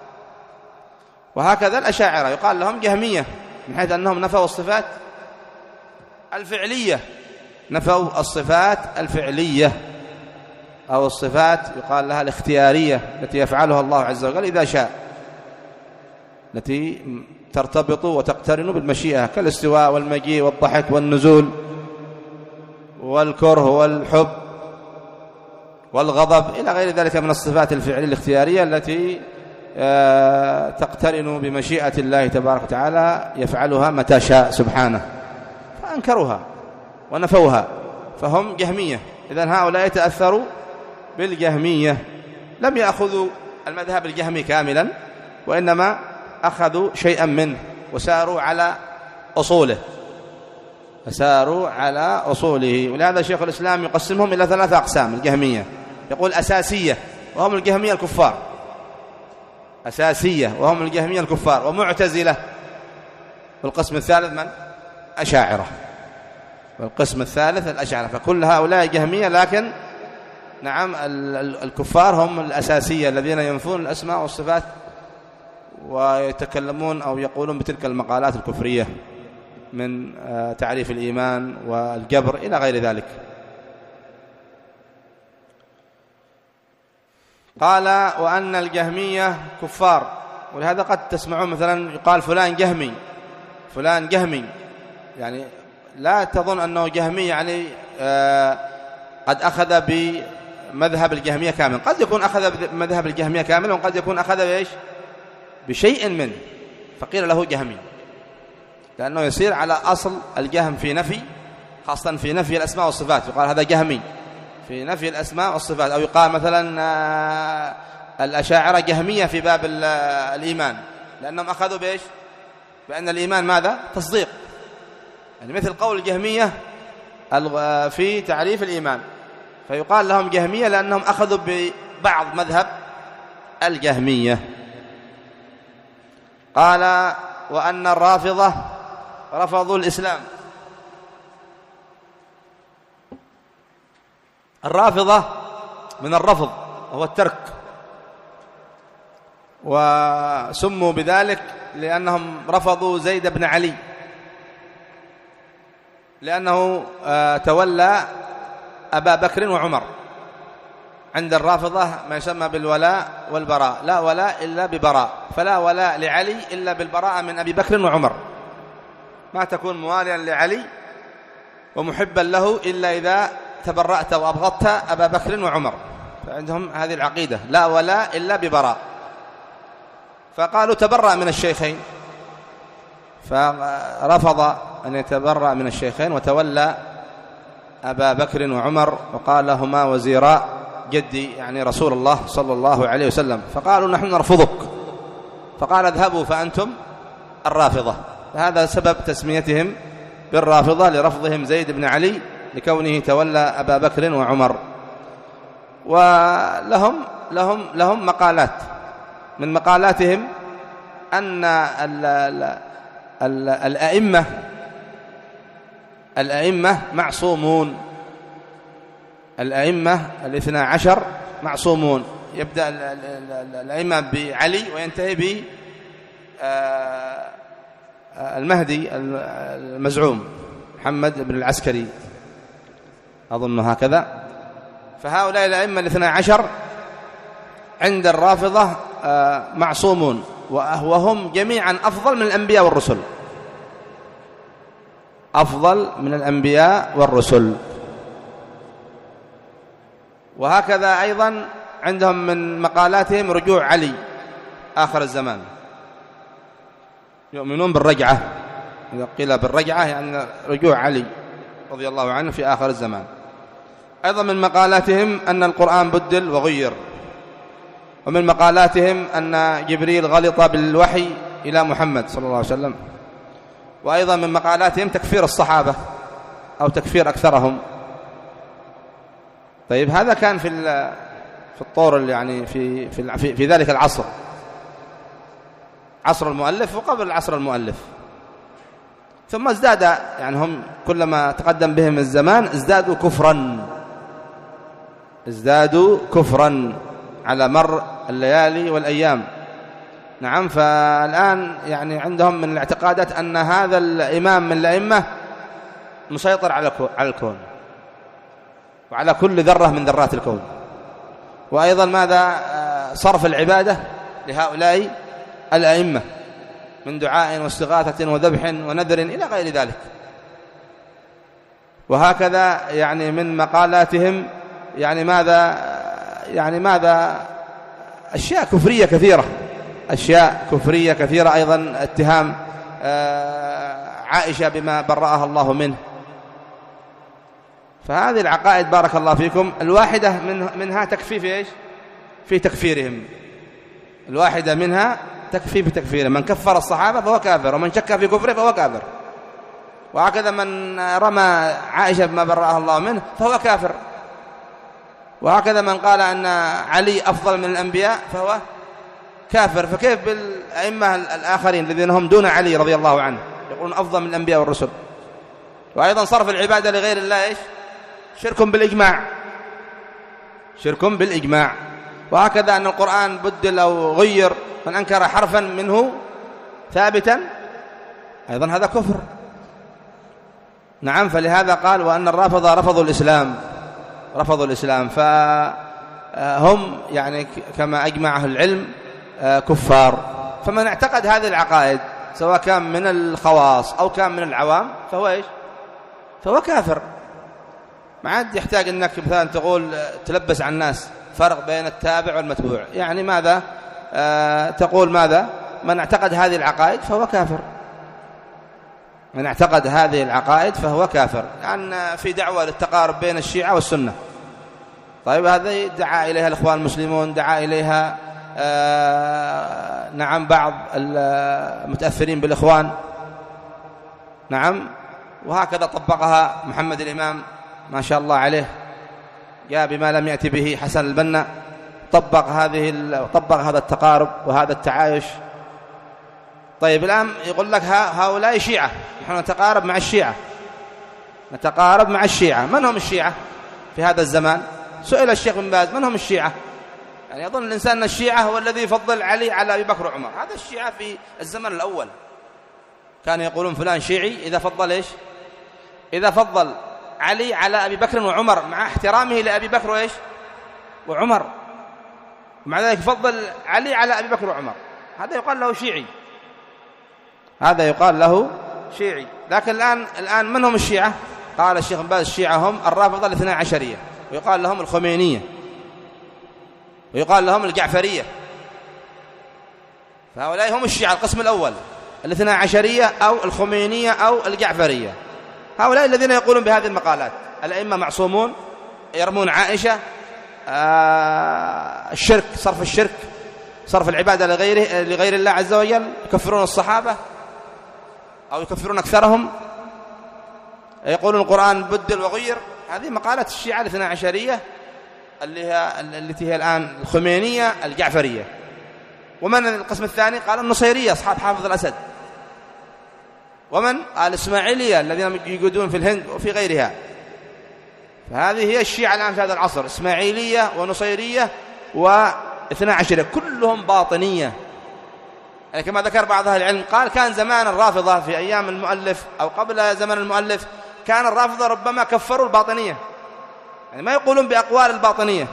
وهكذا الأشاعرة يقال لهم جهمية من حيث أنهم نفوا الصفات الفعلية، نفوا الصفات الفعلية، أو الصفات يقال لها الاختيارية التي يفعلها الله عز وجل إذا شاء، التي ترتبط وتقترن بالمشيئة، كالاستواء والمجيء والضحك والنزول والكره والحب والغضب إلى غير ذلك من الصفات الفعلية الاختيارية التي تقترن بمشيئة الله تبارك وتعالى يفعلها متى شاء سبحانه، فأنكروها ونفوها، فهم جهمية. إذن هؤلاء يتأثروا بالجهمية، لم يأخذوا المذهب الجهمي كاملا، وإنما أخذوا شيئا منه وساروا على أصوله، فساروا على أصوله. ولهذا شيخ الإسلام يقسمهم إلى ثلاثة أقسام. الجهمية يقول أساسية وهم الجهمية الكفار، أساسية وهم الجهمية الكفار، ومعتزلة. والقسم الثالث من؟ أشاعرة. والقسم الثالث الأشاعرة. فكل هؤلاء جهمية، لكن نعم الكفار هم الأساسية الذين ينفون الأسماء والصفات ويتكلمون أو يقولون بتلك المقالات الكفرية من تعريف الإيمان والجبر إلى غير ذلك. قال وأن الجهمية كفار. ولهذا قد تسمعون مثلا يقال فلان جهمي، فلان جهمي، يعني لا تظن أنه جهمي يعني آه قد أخذ بمذهب الجهمية كاملا. قد يكون أخذ بمذهب الجهمية كاملا، وقد يكون أخذ بإيش؟ بشيء منه، فقيل له جهمي، لأنه يسير على أصل الجهم في نفي، خاصة في نفي الأسماء والصفات يقال هذا جهمي في نفي الأسماء والصفات. أو يقال مثلا الأشاعرة جهمية في باب الإيمان، لأنهم أخذوا بإيش؟ بأن الإيمان ماذا؟ تصديق، يعني مثل قول الجهمية في تعريف الإيمان، فيقال لهم جهمية لأنهم أخذوا ببعض مذهب الجهمية. قال وأن الرافضة رفضوا الإسلام. الرافضة من الرفض وهو الترك، وسموا بذلك لأنهم رفضوا زيد بن علي، لأنه تولى أبا بكر وعمر. عند الرافضة ما يسمى بالولاء والبراء، لا ولاء إلا ببراء، فلا ولاء لعلي إلا بالبراءة من أبي بكر وعمر، ما تكون مواليا لعلي ومحبا له إلا إذا تبرأت وأبغضت أبا بكر وعمر. فعندهم هذه العقيدة، لا ولاء إلا ببراء. فقالوا تبرأ من الشيخين، فرفض أن يتبرأ من الشيخين وتولى أبا بكر وعمر، وقال هما وزيراء جدي يعني رسول الله صلى الله عليه وسلم. فقالوا نحن نرفضك، فقال اذهبوا فأنتم الرافضة. هذا سبب تسميتهم بالرافضة، لرفضهم زيد بن علي لكونه تولى أبا بكر وعمر. ولهم لهم لهم مقالات، من مقالاتهم أن ال ال ال الأئمة الأئمة معصومون، الأئمة الاثنى عشر معصومون. يبدأ الأئمة بعلي وينتهي ب المهدي المزعوم محمد بن العسكري، أظن هكذا. فهؤلاء الأئمة الاثنى عشر عند الرافضة معصومون، وهم جميعا أفضل من الأنبياء والرسل، أفضل من الأنبياء والرسل. وهكذا أيضا عندهم من مقالاتهم رجوع علي آخر الزمان، يؤمنون بالرجعة، إذا قيل بالرجعة يعني رجوع علي رضي الله عنه في آخر الزمان. أيضا من مقالاتهم أن القرآن بدل وغير، ومن مقالاتهم أن جبريل غلط بالوحي إلى محمد صلى الله عليه وسلم. وأيضا من مقالاتهم تكفير الصحابة أو تكفير أكثرهم. طيب هذا كان في في الطور يعني في في في, في ذلك العصر، عصر المؤلف وقبل عصر المؤلف. ثم ازداد يعني هم كلما تقدم بهم الزمان ازدادوا كفرا، ازدادوا كفرا على مر الليالي والأيام. نعم. فالآن يعني عندهم من الاعتقادات أن هذا الإمام من الأئمة مسيطر على الكون وعلى كل ذرة من ذرات الكون. وأيضا ماذا؟ صرف العبادة لهؤلاء الأئمة من دعاء واستغاثة وذبح ونذر إلى غير ذلك. وهكذا يعني من مقالاتهم يعني ماذا يعني ماذا أشياء كفرية كثيرة، أشياء كفرية كثيرة. أيضا اتهام عائشة بما برأها الله منه. فهذه العقائد بارك الله فيكم الواحدة من منها تكفي في إيش؟ في تكفيرهم. الواحدة منها تكفي في تكفيرهم. من كفر الصحابة فهو كافر، ومن شك في كفره فهو كافر. وهكذا من رمى عائشة بما برأها الله منه فهو كافر. وهكذا من قال أن علي أفضل من الأنبياء فهو كافر. فكيف بالأئمة الآخرين الذين هم دون علي رضي الله عنه يقولون أفضل من الأنبياء والرسل؟ وأيضا صرف العبادة لغير الله إيش؟ شرك بالإجماع، شرك بالإجماع. وهكذا أن القرآن بدل أو غير، من أنكر حرفا منه ثابتا أيضا هذا كفر. نعم. فلهذا قال وأن الرافضة رفضوا الإسلام، رفضوا الإسلام. فهم يعني كما أجمع أهل العلم كفار. فمن اعتقد هذه العقائد سواء كان من الخواص أو كان من العوام فهو إيش؟ فهو كافر. ما عاد يحتاج أنك مثلا تقول تلبس على الناس فرق بين التابع والمتبوع. يعني ماذا آه تقول ماذا؟ من اعتقد هذه العقائد فهو كافر، من اعتقد هذه العقائد فهو كافر. يعني في دعوة للتقارب بين الشيعة والسنة. طيب هذه دعا إليها الإخوان المسلمون، دعا إليها آه نعم بعض المتأثرين بالإخوان. نعم. وهكذا طبقها محمد الإمام ما شاء الله عليه، جاء بما لم يأتي به حسن البنا، طبق هذه طبق هذا التقارب وهذا التعايش. طيب الآن يقول لك هؤلاء شيعة، نحن نتقارب مع الشيعة، نتقارب مع الشيعة. من هم الشيعة في هذا الزمان؟ سئل الشيخ بن باز من هم الشيعة؟ يعني يظن الإنسان أن الشيعة هو الذي يفضل علي على أبي بكر وعمر. هذا الشيعة في الزمن الأول كانوا يقولون فلان شيعي إذا فضل إيش؟ إذا فضل علي على أبي بكر وعمر مع احترامه لأبي بكر وإيش؟ وعمر، مع ذلك فضل علي على أبي بكر وعمر، هذا يقال له شيعي، هذا يقال له شيعي. لكن الآن الآن من هم الشيعة؟ قال الشيخ بن باز الشيعة هم الرافضة الاثنى عشرية، ويقال لهم الخمينية، ويقال لهم الجعفرية. فهؤلاء هم الشيعة القسم الأول، الاثنى عشرية أو الخمينية أو الجعفرية. هؤلاء الذين يقولون بهذه المقالات. الأئمة معصومون، يرمون عائشة، آه الشرك، صرف الشرك، صرف العبادة لغيره لغير الله عز وجل، يكفرون الصحابة أو يكفرون أكثرهم، يقولون القرآن بدل وغير. هذه مقالات الشيعة الاثنى عشرية اللي هي التي هي الآن الخمينية الجعفرية. ومن القسم الثاني؟ قال النصيرية أصحاب حافظ الأسد. ومن؟ قال الإسماعيلية الذين يوجدون في الهند وفي غيرها. فهذه هي الشيعة الآن في هذا العصر، إسماعيلية ونصيرية واثنى عشرية، كلهم باطنية. يعني كما ذكر بعض أهل العلم قال كان زمان الرافضة في أيام المؤلف أو قبل زمن المؤلف كان الرافضة ربما كفروا الباطنية، يعني ما يقولون بأقوال الباطنية.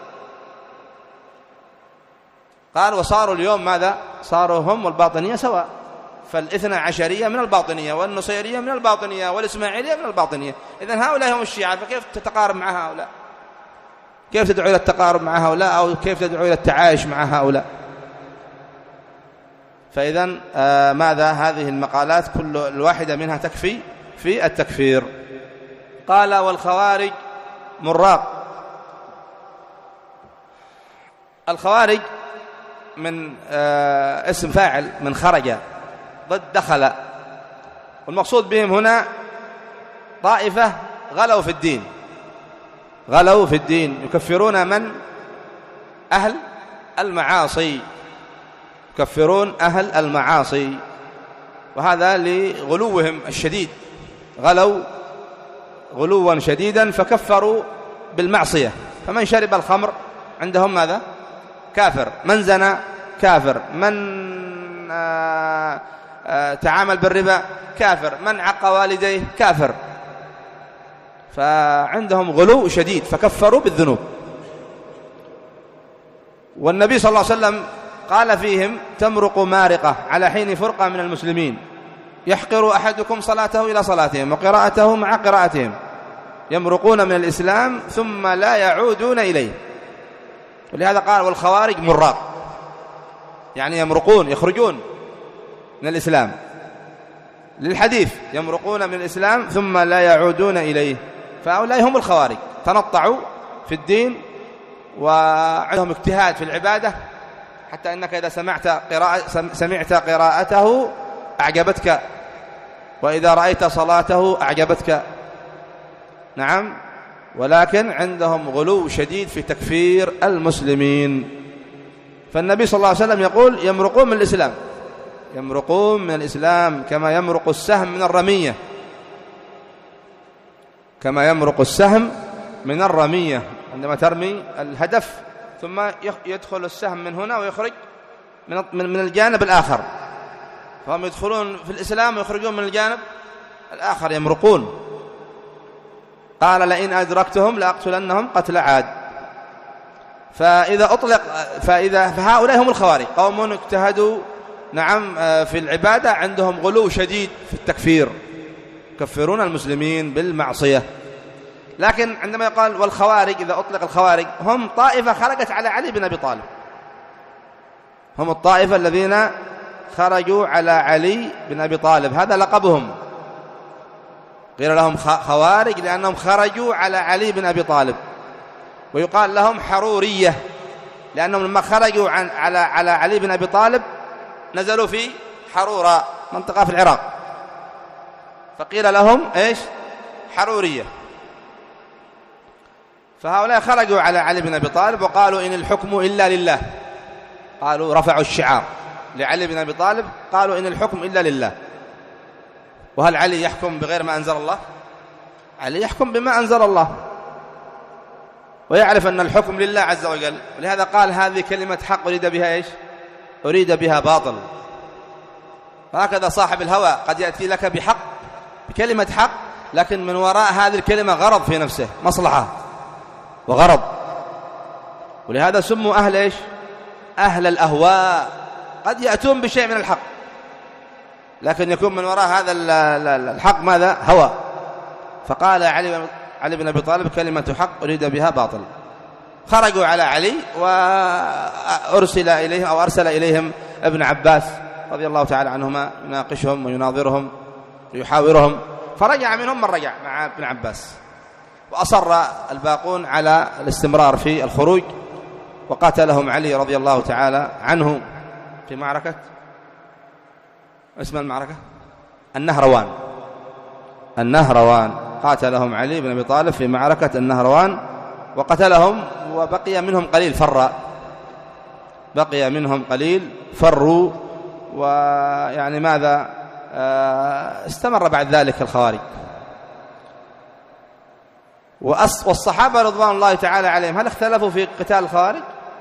قال وصاروا اليوم ماذا؟ صاروا هم والباطنية سواء، فالاثنى عشرية من الباطنية والنصيرية من الباطنية والإسماعيلية من الباطنية. إذن هؤلاء هم الشيعة، فكيف تتقارب مع هؤلاء؟ كيف تدعو إلى التقارب مع هؤلاء أو كيف تدعو إلى التعايش مع هؤلاء؟ فإذن آه ماذا؟ هذه المقالات كل الواحدة منها تكفي في التكفير. قال والخوارج مراق. الخوارج من آه اسم فاعل من خرج ضد دخل، والمقصود بهم هنا طائفة غلوا في الدين، غلوا في الدين، يكفرون من؟ أهل المعاصي، يكفرون أهل المعاصي، وهذا لغلوهم الشديد، غلوا غلوا شديدا فكفروا بالمعصية. فمن شرب الخمر عندهم ماذا؟ كافر، من زنى كافر، من آآ آآ تعامل بالربا كافر، من عق والديه كافر. فعندهم غلو شديد فكفروا بالذنوب. والنبي صلى الله عليه وسلم قال فيهم تمرق مارقة على حين فرقة من المسلمين، يحقر أحدكم صلاته إلى صلاتهم وقراءته مع قراءتهم، يمرقون من الإسلام ثم لا يعودون إليه. ولهذا قال والخوارج مراق، يعني يمرقون، يخرجون من الإسلام، للحديث يمرقون من الإسلام ثم لا يعودون إليه. فهؤلاء هم الخوارج، تنطعوا في الدين وعندهم اجتهاد في العبادة، حتى إنك إذا سمعت قراءة سمعت قراءته أعجبتك، وإذا رأيت صلاته أعجبتك. نعم، ولكن عندهم غلو شديد في تكفير المسلمين. فالنبي صلى الله عليه وسلم يقول يمرقون من الإسلام، يمرقون من الإسلام كما يمرق السهم من الرمية، كما يمرق السهم من الرمية، عندما ترمي الهدف ثم يدخل السهم من هنا ويخرج من من الجانب الآخر، فهم يدخلون في الإسلام ويخرجون من الجانب الآخر، يمرقون. قال لئن أدركتهم لأقتلنهم قتل عاد. فإذا أطلق فإذا فهؤلاء هم الخوارج، قوم اجتهدوا نعم في العبادة، عندهم غلو شديد في التكفير، يكفرون المسلمين بالمعصية. لكن عندما يقال والخوارج، إذا أطلق الخوارج هم طائفة خرجت على علي بن أبي طالب، هم الطائفة الذين خرجوا على علي بن أبي طالب، هذا لقبهم، قيل لهم خوارج لأنهم خرجوا على علي بن أبي طالب. ويقال لهم حرورية لأنهم لما خرجوا عن على على علي بن أبي طالب نزلوا في حرورة، منطقة في العراق، فقيل لهم إيش؟ حرورية. فهؤلاء خرجوا على علي بن أبي طالب وقالوا إن الحكم إلا لله، قالوا رفعوا الشعار لعلي بن أبي طالب قالوا إن الحكم إلا لله. وهل علي يحكم بغير ما أنزل الله؟ علي يحكم بما أنزل الله ويعرف أن الحكم لله عز وجل، ولهذا قال هذه كلمة حق أريد بها إيش؟ أريد بها باطل. هكذا صاحب الهوى قد يأتي لك بحق بكلمة حق، لكن من وراء هذه الكلمة غرض في نفسه، مصلحة وغرض. ولهذا سموا أهل إيش؟ أهل الأهواء. قد يأتون بشيء من الحق لكن يكون من وراء هذا الحق ماذا؟ هوى. فقال علي علي بن أبي طالب كلمة حق أريد بها باطل. خرجوا على علي وأرسل إليهم أو أرسل إليهم ابن عباس رضي الله تعالى عنهما يناقشهم ويناظرهم ويحاورهم، فرجع منهم من رجع مع ابن عباس، وأصر الباقون على الاستمرار في الخروج، وقاتلهم علي رضي الله تعالى عنه في معركة، اسم المعركة النهروان. النهروان قاتلهم علي بن أبي طالب في معركة النهروان وقتلهم، وبقي منهم قليل فر بقي منهم قليل فروا. ويعني ماذا استمر بعد ذلك الخوارج. والصحابة رضوان الله تعالى عليهم هل اختلفوا في قتال الخوارج؟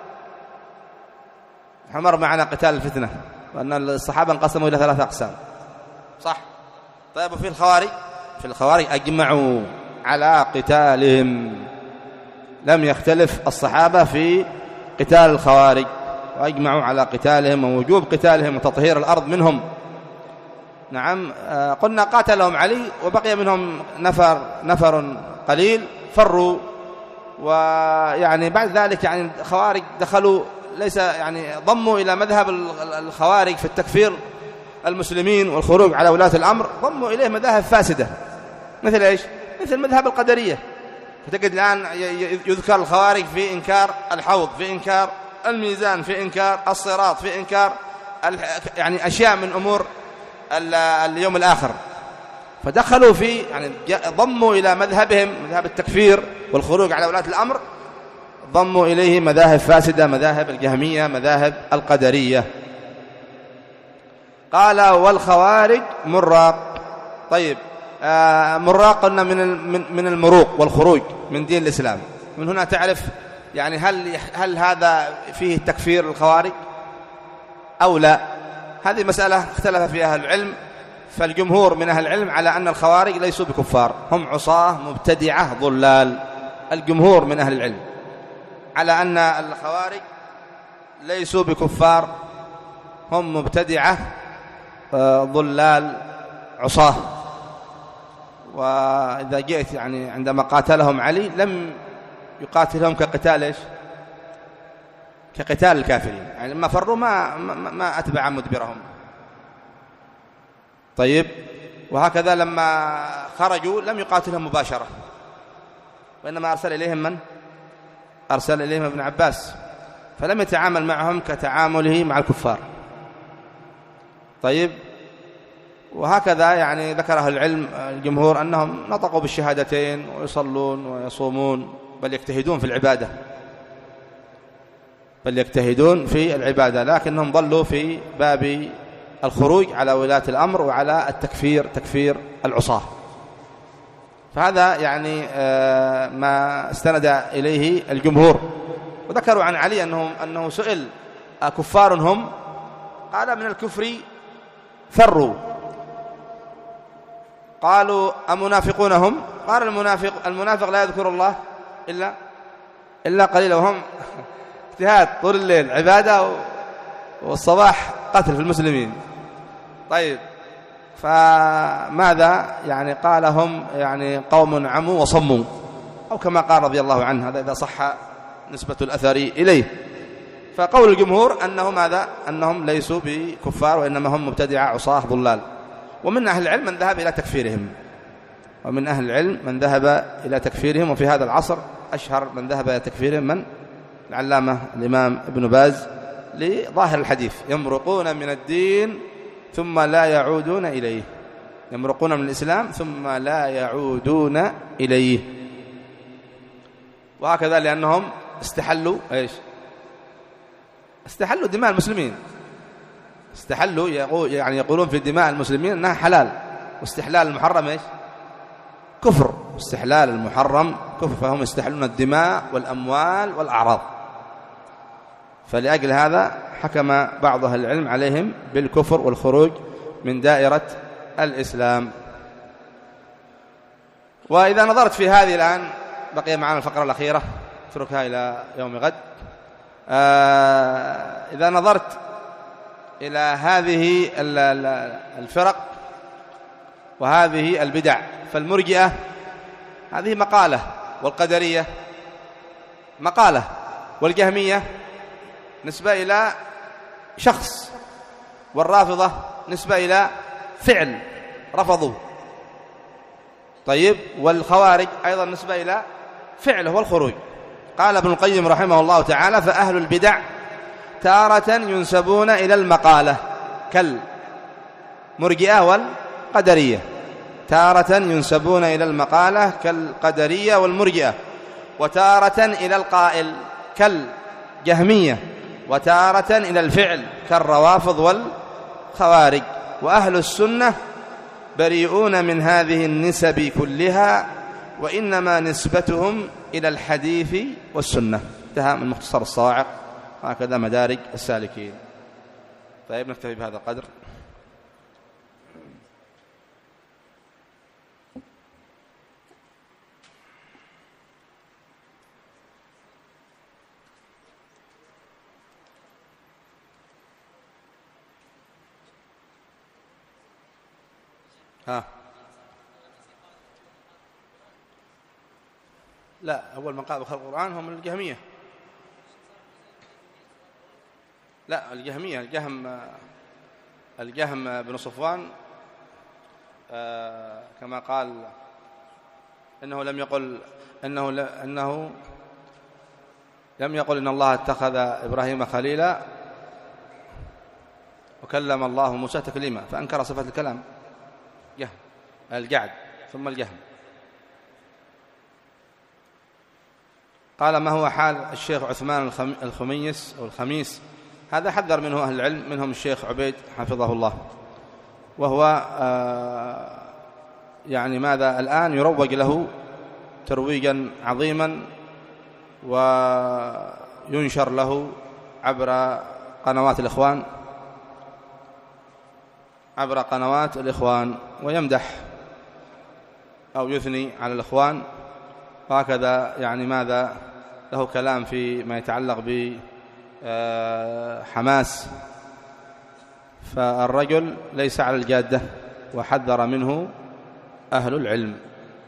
مر معنا قتال الفتنة وأن الصحابة انقسموا إلى ثلاثة أقسام، صح؟ طيب وفي الخوارج؟ في الخوارج أجمعوا على قتالهم، لم يختلف الصحابة في قتال الخوارج، وأجمعوا على قتالهم ووجوب قتالهم وتطهير الأرض منهم. نعم، قلنا قاتلهم علي وبقي منهم نفر نفر قليل فروا. ويعني بعد ذلك يعني الخوارج دخلوا ليس يعني ضموا إلى مذهب الخوارج في التكفير المسلمين والخروج على ولاة الأمر، ضموا إليه مذاهب فاسدة مثل إيش؟ مثل مذهب القدرية. فتجد الآن يذكر الخوارج في إنكار الحوض، في إنكار الميزان، في إنكار الصراط، في إنكار يعني أشياء من أمور اليوم الآخر. فدخلوا في يعني ضموا إلى مذهبهم مذهب التكفير والخروج على ولاة الأمر، ضموا إليه مذاهب فاسدة، مذاهب الجهمية، مذاهب القدرية. قال والخوارج مراق. طيب آه مراق قلنا من من المروق والخروج من دين الإسلام. من هنا تعرف يعني هل هل هذا فيه تكفير الخوارج أو لا؟ هذه مسألة اختلف فيها أهل العلم. فالجمهور من أهل العلم على أن الخوارج ليسوا بكفار، هم عصاة مبتدعة ضلال. الجمهور من أهل العلم على أن الخوارج ليسوا بكفار، هم مبتدعة ضلال عصاة. وإذا جئت يعني عندما قاتلهم علي لم يقاتلهم كقتال إيش؟ كقتال الكافرين، يعني لما فروا ما, ما, ما أتبع مدبرهم. طيب وهكذا لما خرجوا لم يقاتلهم مباشرة، وإنما أرسل إليهم من؟ أرسل إليهم ابن عباس، فلم يتعامل معهم كتعامله مع الكفار. طيب وهكذا يعني ذكر أهل العلم الجمهور أنهم نطقوا بالشهادتين ويصلون ويصومون، بل يجتهدون في العبادة بل يجتهدون في العبادة لكنهم ضلوا في باب الخروج على ولاة الأمر وعلى التكفير، تكفير العصاة. فهذا يعني ما استند إليه الجمهور. وذكروا عن علي أنه, أنه سئل كفار هم؟ قال من الكفر فروا. قالوا أمنافقون هم؟ قال المنافق المنافق لا يذكر الله إلا إلا قليلا، وهم اجتهاد طول الليل عبادة والصباح قتل في المسلمين. طيب فماذا يعني؟ قال هم يعني قوم عموا وصموا، أو كما قال رضي الله عنه، هذا إذا صح نسبة الأثر إليه. فقول الجمهور أنه ماذا؟ أنهم ليسوا بكفار وإنما هم مبتدعة عصاة ضلال. ومن أهل العلم من ذهب إلى تكفيرهم ومن أهل العلم من ذهب إلى تكفيرهم وفي هذا العصر أشهر من ذهب إلى تكفيرهم من؟ العلامة الإمام ابن باز، لظاهر الحديث: يمرقون من الدين ثم لا يعودون إليه. يمرقون من الإسلام ثم لا يعودون إليه. وهكذا لأنهم استحلوا إيش؟ استحلوا دماء المسلمين، استحلوا يقول يعني يقولون في دماء المسلمين أنها حلال، واستحلال المحرم إيش؟ كفر. استحلال المحرم كفر، فهم يستحلون الدماء والأموال والأعراض. فلأجل هذا حكم بعض أهل العلم عليهم بالكفر والخروج من دائرة الإسلام. وإذا نظرت في هذه الآن، بقي معنا الفقرة الأخيرة اتركها إلى يوم غد. آه إذا نظرت إلى هذه الفرق وهذه البدع، فالمرجئة هذه مقالة، والقدرية مقالة، والجهمية نسبة إلى شخص، والرافضة نسبة إلى فعل رفضوا. طيب، والخوارج أيضا نسبة إلى فعله والخروج. قال ابن القيم رحمه الله تعالى: فأهل البدع تارة ينسبون إلى المقالة كالمرجئة والقدرية، تارة ينسبون إلى المقالة كالقدرية والمرجئة، وتارة إلى القائل كالجهمية، وتارة إلى الفعل كالروافض والخوارج. وأهل السنة بريئون من هذه النسب كلها، وإنما نسبتهم إلى الحديث والسنة. انتهى من مختصر الصواعق، هكذا مدارج السالكين. طيب، نكتفي بهذا القدر. ها لا، أول من قال بخلق القرآن هم الجهمية. لا، الجهمية، الجهم الجهم بن صفوان آه كما قال إنه لم يقل إنه إنه لم يقل إن الله اتخذ إبراهيم خليلا وكلم الله موسى تكليما، فأنكر صفة الكلام. جهم الجعد ثم الجهم. قال: ما هو حال الشيخ عثمان الخميس أو الخميس؟ هذا حذر منه أهل العلم، منهم الشيخ عبيد حفظه الله، وهو آه يعني ماذا الآن يروج له ترويجا عظيما، وينشر له عبر قنوات الإخوان عبر قنوات الإخوان ويمدح أو يثني على الإخوان، وهكذا يعني ماذا له كلام في ما يتعلق بحماس. فالرجل ليس على الجادة، وحذر منه أهل العلم.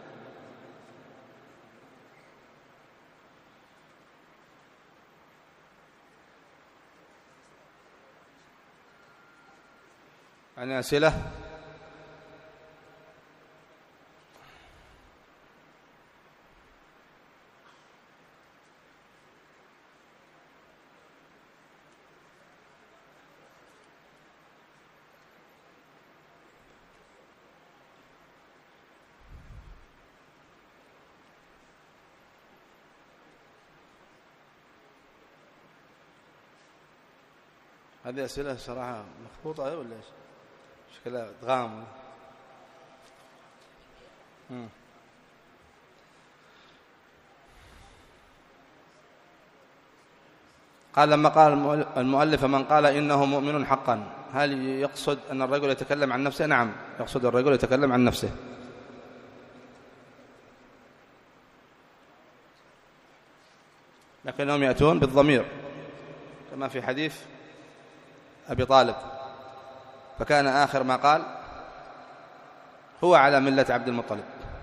يعني أسئلة؟ هذه أسئلة صراحة مخبوطة ولا إيش؟ شكلها ادغام. قال: لما قال المؤلف: من قال إنه مؤمن حقا، هل يقصد أن الرجل يتكلم عن نفسه؟ نعم، يقصد الرجل يتكلم عن نفسه. لكنهم يأتون بالضمير كما في حديث أبي طالب، فكان آخر ما قال: هو على ملة عبد المطلب.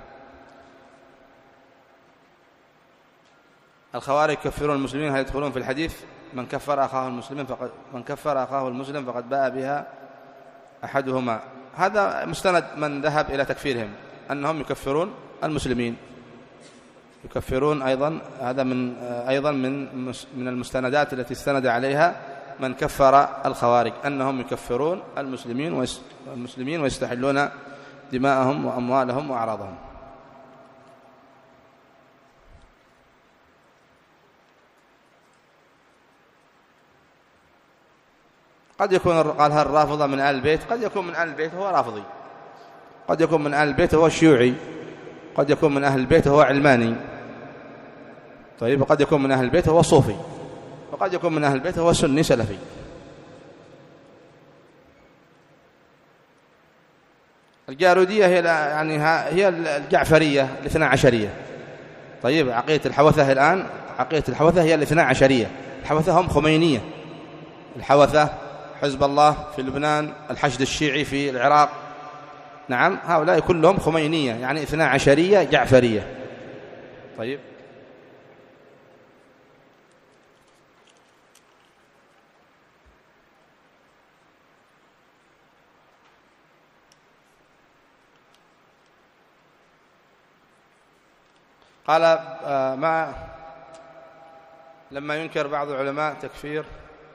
الخوارج يكفرون المسلمين، هل يدخلون في الحديث من كفر أخاه المسلم فقد من كفر أخاه المسلم فقد باء بها أحدهما؟ هذا مستند من ذهب إلى تكفيرهم، أنهم يكفرون المسلمين، يكفرون أيضا. هذا من أيضا من من المستندات التي استند عليها من كفر الخوارج، أنهم يكفرون المسلمين والمسلمين ويستحلون دماءهم وأموالهم وأعراضهم. قد يكون قالها الرافضة من أهل البيت، قد يكون من أهل البيت هو رافضي، قد يكون من أهل البيت هو شيوعي، قد يكون من أهل البيت هو علماني، طيب، وقد يكون من أهل البيت هو صوفي، وقد يكون من أهل البيت هو سني سلفي. الجارودية هي يعني هي الجعفرية الاثنا عشرية. طيب، عقيدة الحوثة الآن، عقيدة الحوثة هي الاثنا عشرية. الحوثة هم خمينية، الحوثة حزب الله في لبنان، الحشد الشيعي في العراق، نعم، هؤلاء كلهم خمينية، يعني اثنا عشرية جعفرية. طيب، قال ما لما ينكر بعض العلماء تكفير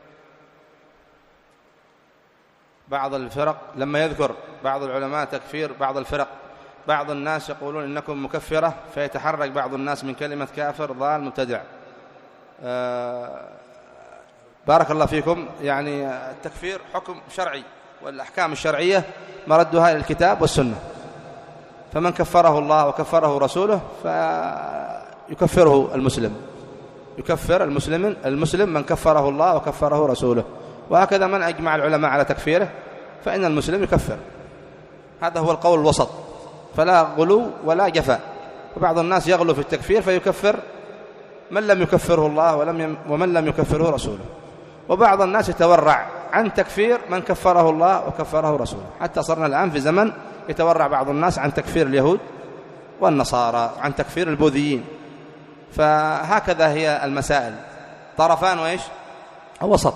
بعض الفرق، لما يذكر بعض العلماء تكفير بعض الفرق، بعض الناس يقولون إنكم مكفرة، فيتحرك بعض الناس من كلمة كافر ضال مبتدع. آه بارك الله فيكم. يعني التكفير حكم شرعي، والأحكام الشرعية مردها إلى الكتاب والسنة، فمن كفره الله وكفره رسوله فيكفره المسلم، يكفر المسلم المسلم من كفره الله وكفره رسوله، وهكذا من أجمع العلماء على تكفيره فإن المسلم يكفر. هذا هو القول الوسط، فلا غلو ولا جفاء. وبعض الناس يغلو في التكفير فيكفر من لم يكفره الله ولم يم ومن لم يكفره رسوله، وبعض الناس يتورع عن تكفير من كفره الله وكفره رسوله، حتى صرنا الآن في زمن يتورع بعض الناس عن تكفير اليهود والنصارى، عن تكفير البوذيين. فهكذا هي المسائل، طرفان وإيش وسط،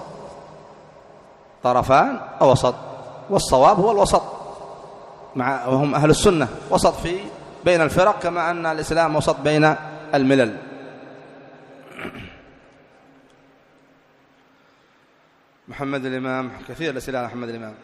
طرفان وسط، والصواب هو الوسط، مع وهم أهل السنة، وسط في بين الفرق، كما أن الإسلام وسط بين الملل. محمد الإمام، كثير الأسئلة على محمد الإمام.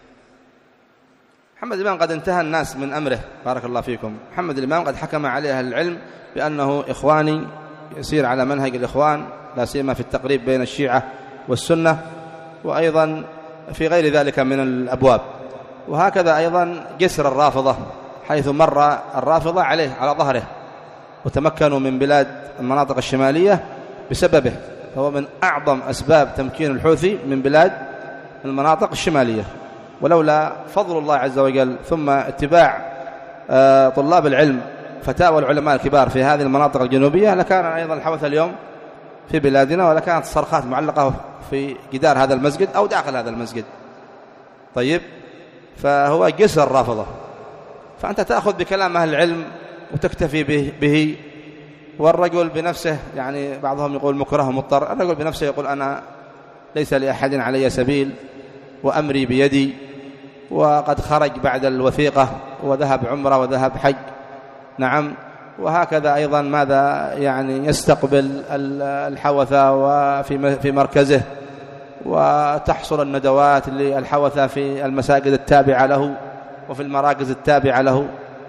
محمد الإمام قد انتهى الناس من أمره، بارك الله فيكم. محمد الإمام قد حكم عليه أهل العلم بأنه إخواني، يسير على منهج الإخوان، لا سيما في التقريب بين الشيعة والسنة، وأيضا في غير ذلك من الأبواب. وهكذا أيضا جسر الرافضة، حيث مر الرافضة عليه على ظهره وتمكنوا من بلاد المناطق الشمالية بسببه، فهو من أعظم أسباب تمكين الحوثي من بلاد المناطق الشمالية. ولولا فضل الله عز وجل ثم اتباع طلاب العلم فتاوى العلماء الكبار في هذه المناطق الجنوبية لكان أيضا الحوث اليوم في بلادنا، ولكانت الصرخات معلقة في جدار هذا المسجد أو داخل هذا المسجد. طيب، فهو جسر الرافضة، فأنت تأخذ بكلام أهل العلم وتكتفي به, به والرجل بنفسه، يعني بعضهم يقول مكره ومضطر، الرجل بنفسه يقول أنا ليس لأحد علي سبيل وأمري بيدي، وقد خرج بعد الوثيقة وذهب عمره وذهب حج، نعم. وهكذا أيضا ماذا يعني يستقبل الحوثة وفي في مركزه، وتحصل الندوات للحوثة في المساجد التابعة له وفي المراكز التابعة له.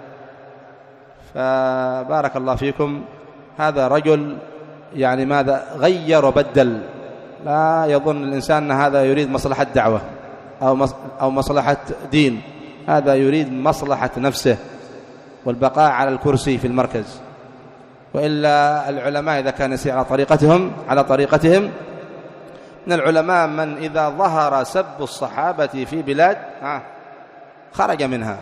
فبارك الله فيكم، هذا رجل يعني ماذا غير وبدل. لا يظن الإنسان أن هذا يريد مصلحة دعوة أو أو مصلحة دين، هذا يريد مصلحة نفسه والبقاء على الكرسي في المركز. وإلا العلماء إذا كان يسير على طريقتهم على طريقتهم من العلماء من إذا ظهر سب الصحابة في بلاد خرج منها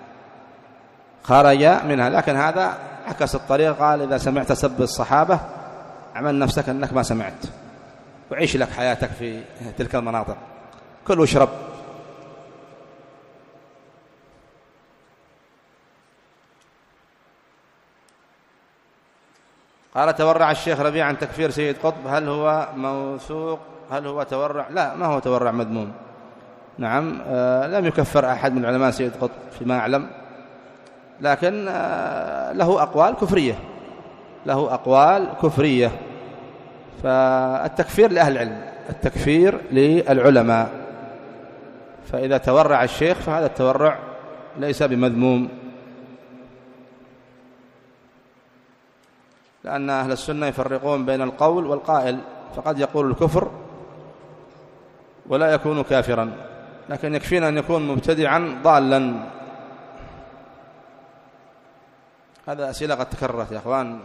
خرج منها لكن هذا عكس الطريق، قال إذا سمعت سب الصحابة اعمل نفسك أنك ما سمعت، وعيش لك حياتك في تلك المناطق، كل واشرب. قال تورع الشيخ ربيع عن تكفير سيد قطب، هل هو موثوق؟ هل هو تورع؟ لا، ما هو تورع مذموم. نعم، آه لم يكفر أحد من علماء سيد قطب فيما أعلم، لكن آه له أقوال كفرية له أقوال كفرية فالتكفير لأهل العلم، التكفير للعلماء. فإذا تورع الشيخ فهذا التورع ليس بمذموم، لأن أهل السنة يفرقون بين القول والقائل، فقد يقول الكفر ولا يكون كافرا، لكن يكفينا أن يكون مبتدعا ضالا. هذا أسئلة قد تكررت يا أخوان.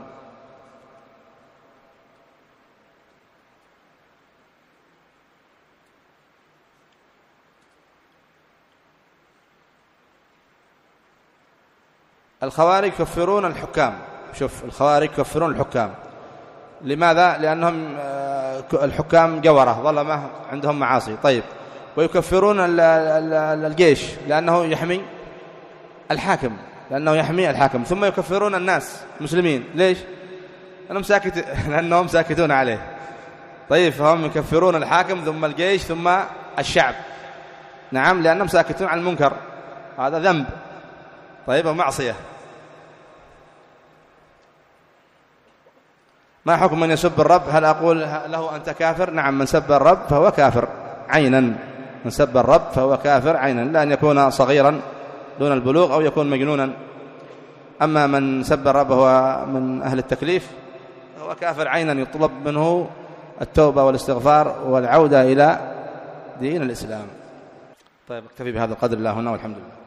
الخوارج يكفرون الحكام. شوف، الخوارج يكفرون الحكام. لماذا؟ لأنهم الحكام جورة ظلمة عندهم معاصي. طيب، ويكفرون الجيش لأنه يحمي الحاكم، لأنه يحمي الحاكم. ثم يكفرون الناس مسلمين. ليش؟ لأنهم ساكت لأنهم ساكتون عليه. طيب، فهم يكفرون الحاكم ثم الجيش ثم الشعب. نعم، لأنهم ساكتون عن المنكر، هذا ذنب. طيب، ومعصية. ما حكم من يسب الرب؟ هل أقول له أنت كافر؟ نعم، من سب الرب فهو كافر عينا. من سب الرب فهو كافر عينا، لا أن يكون صغيرا دون البلوغ أو يكون مجنونا. أما من سب الرب هو من أهل التكليف هو كافر عينا، يطلب منه التوبة والاستغفار والعودة إلى دين الإسلام. طيب، اكتفي بهذا القدر الله هنا، والحمد لله.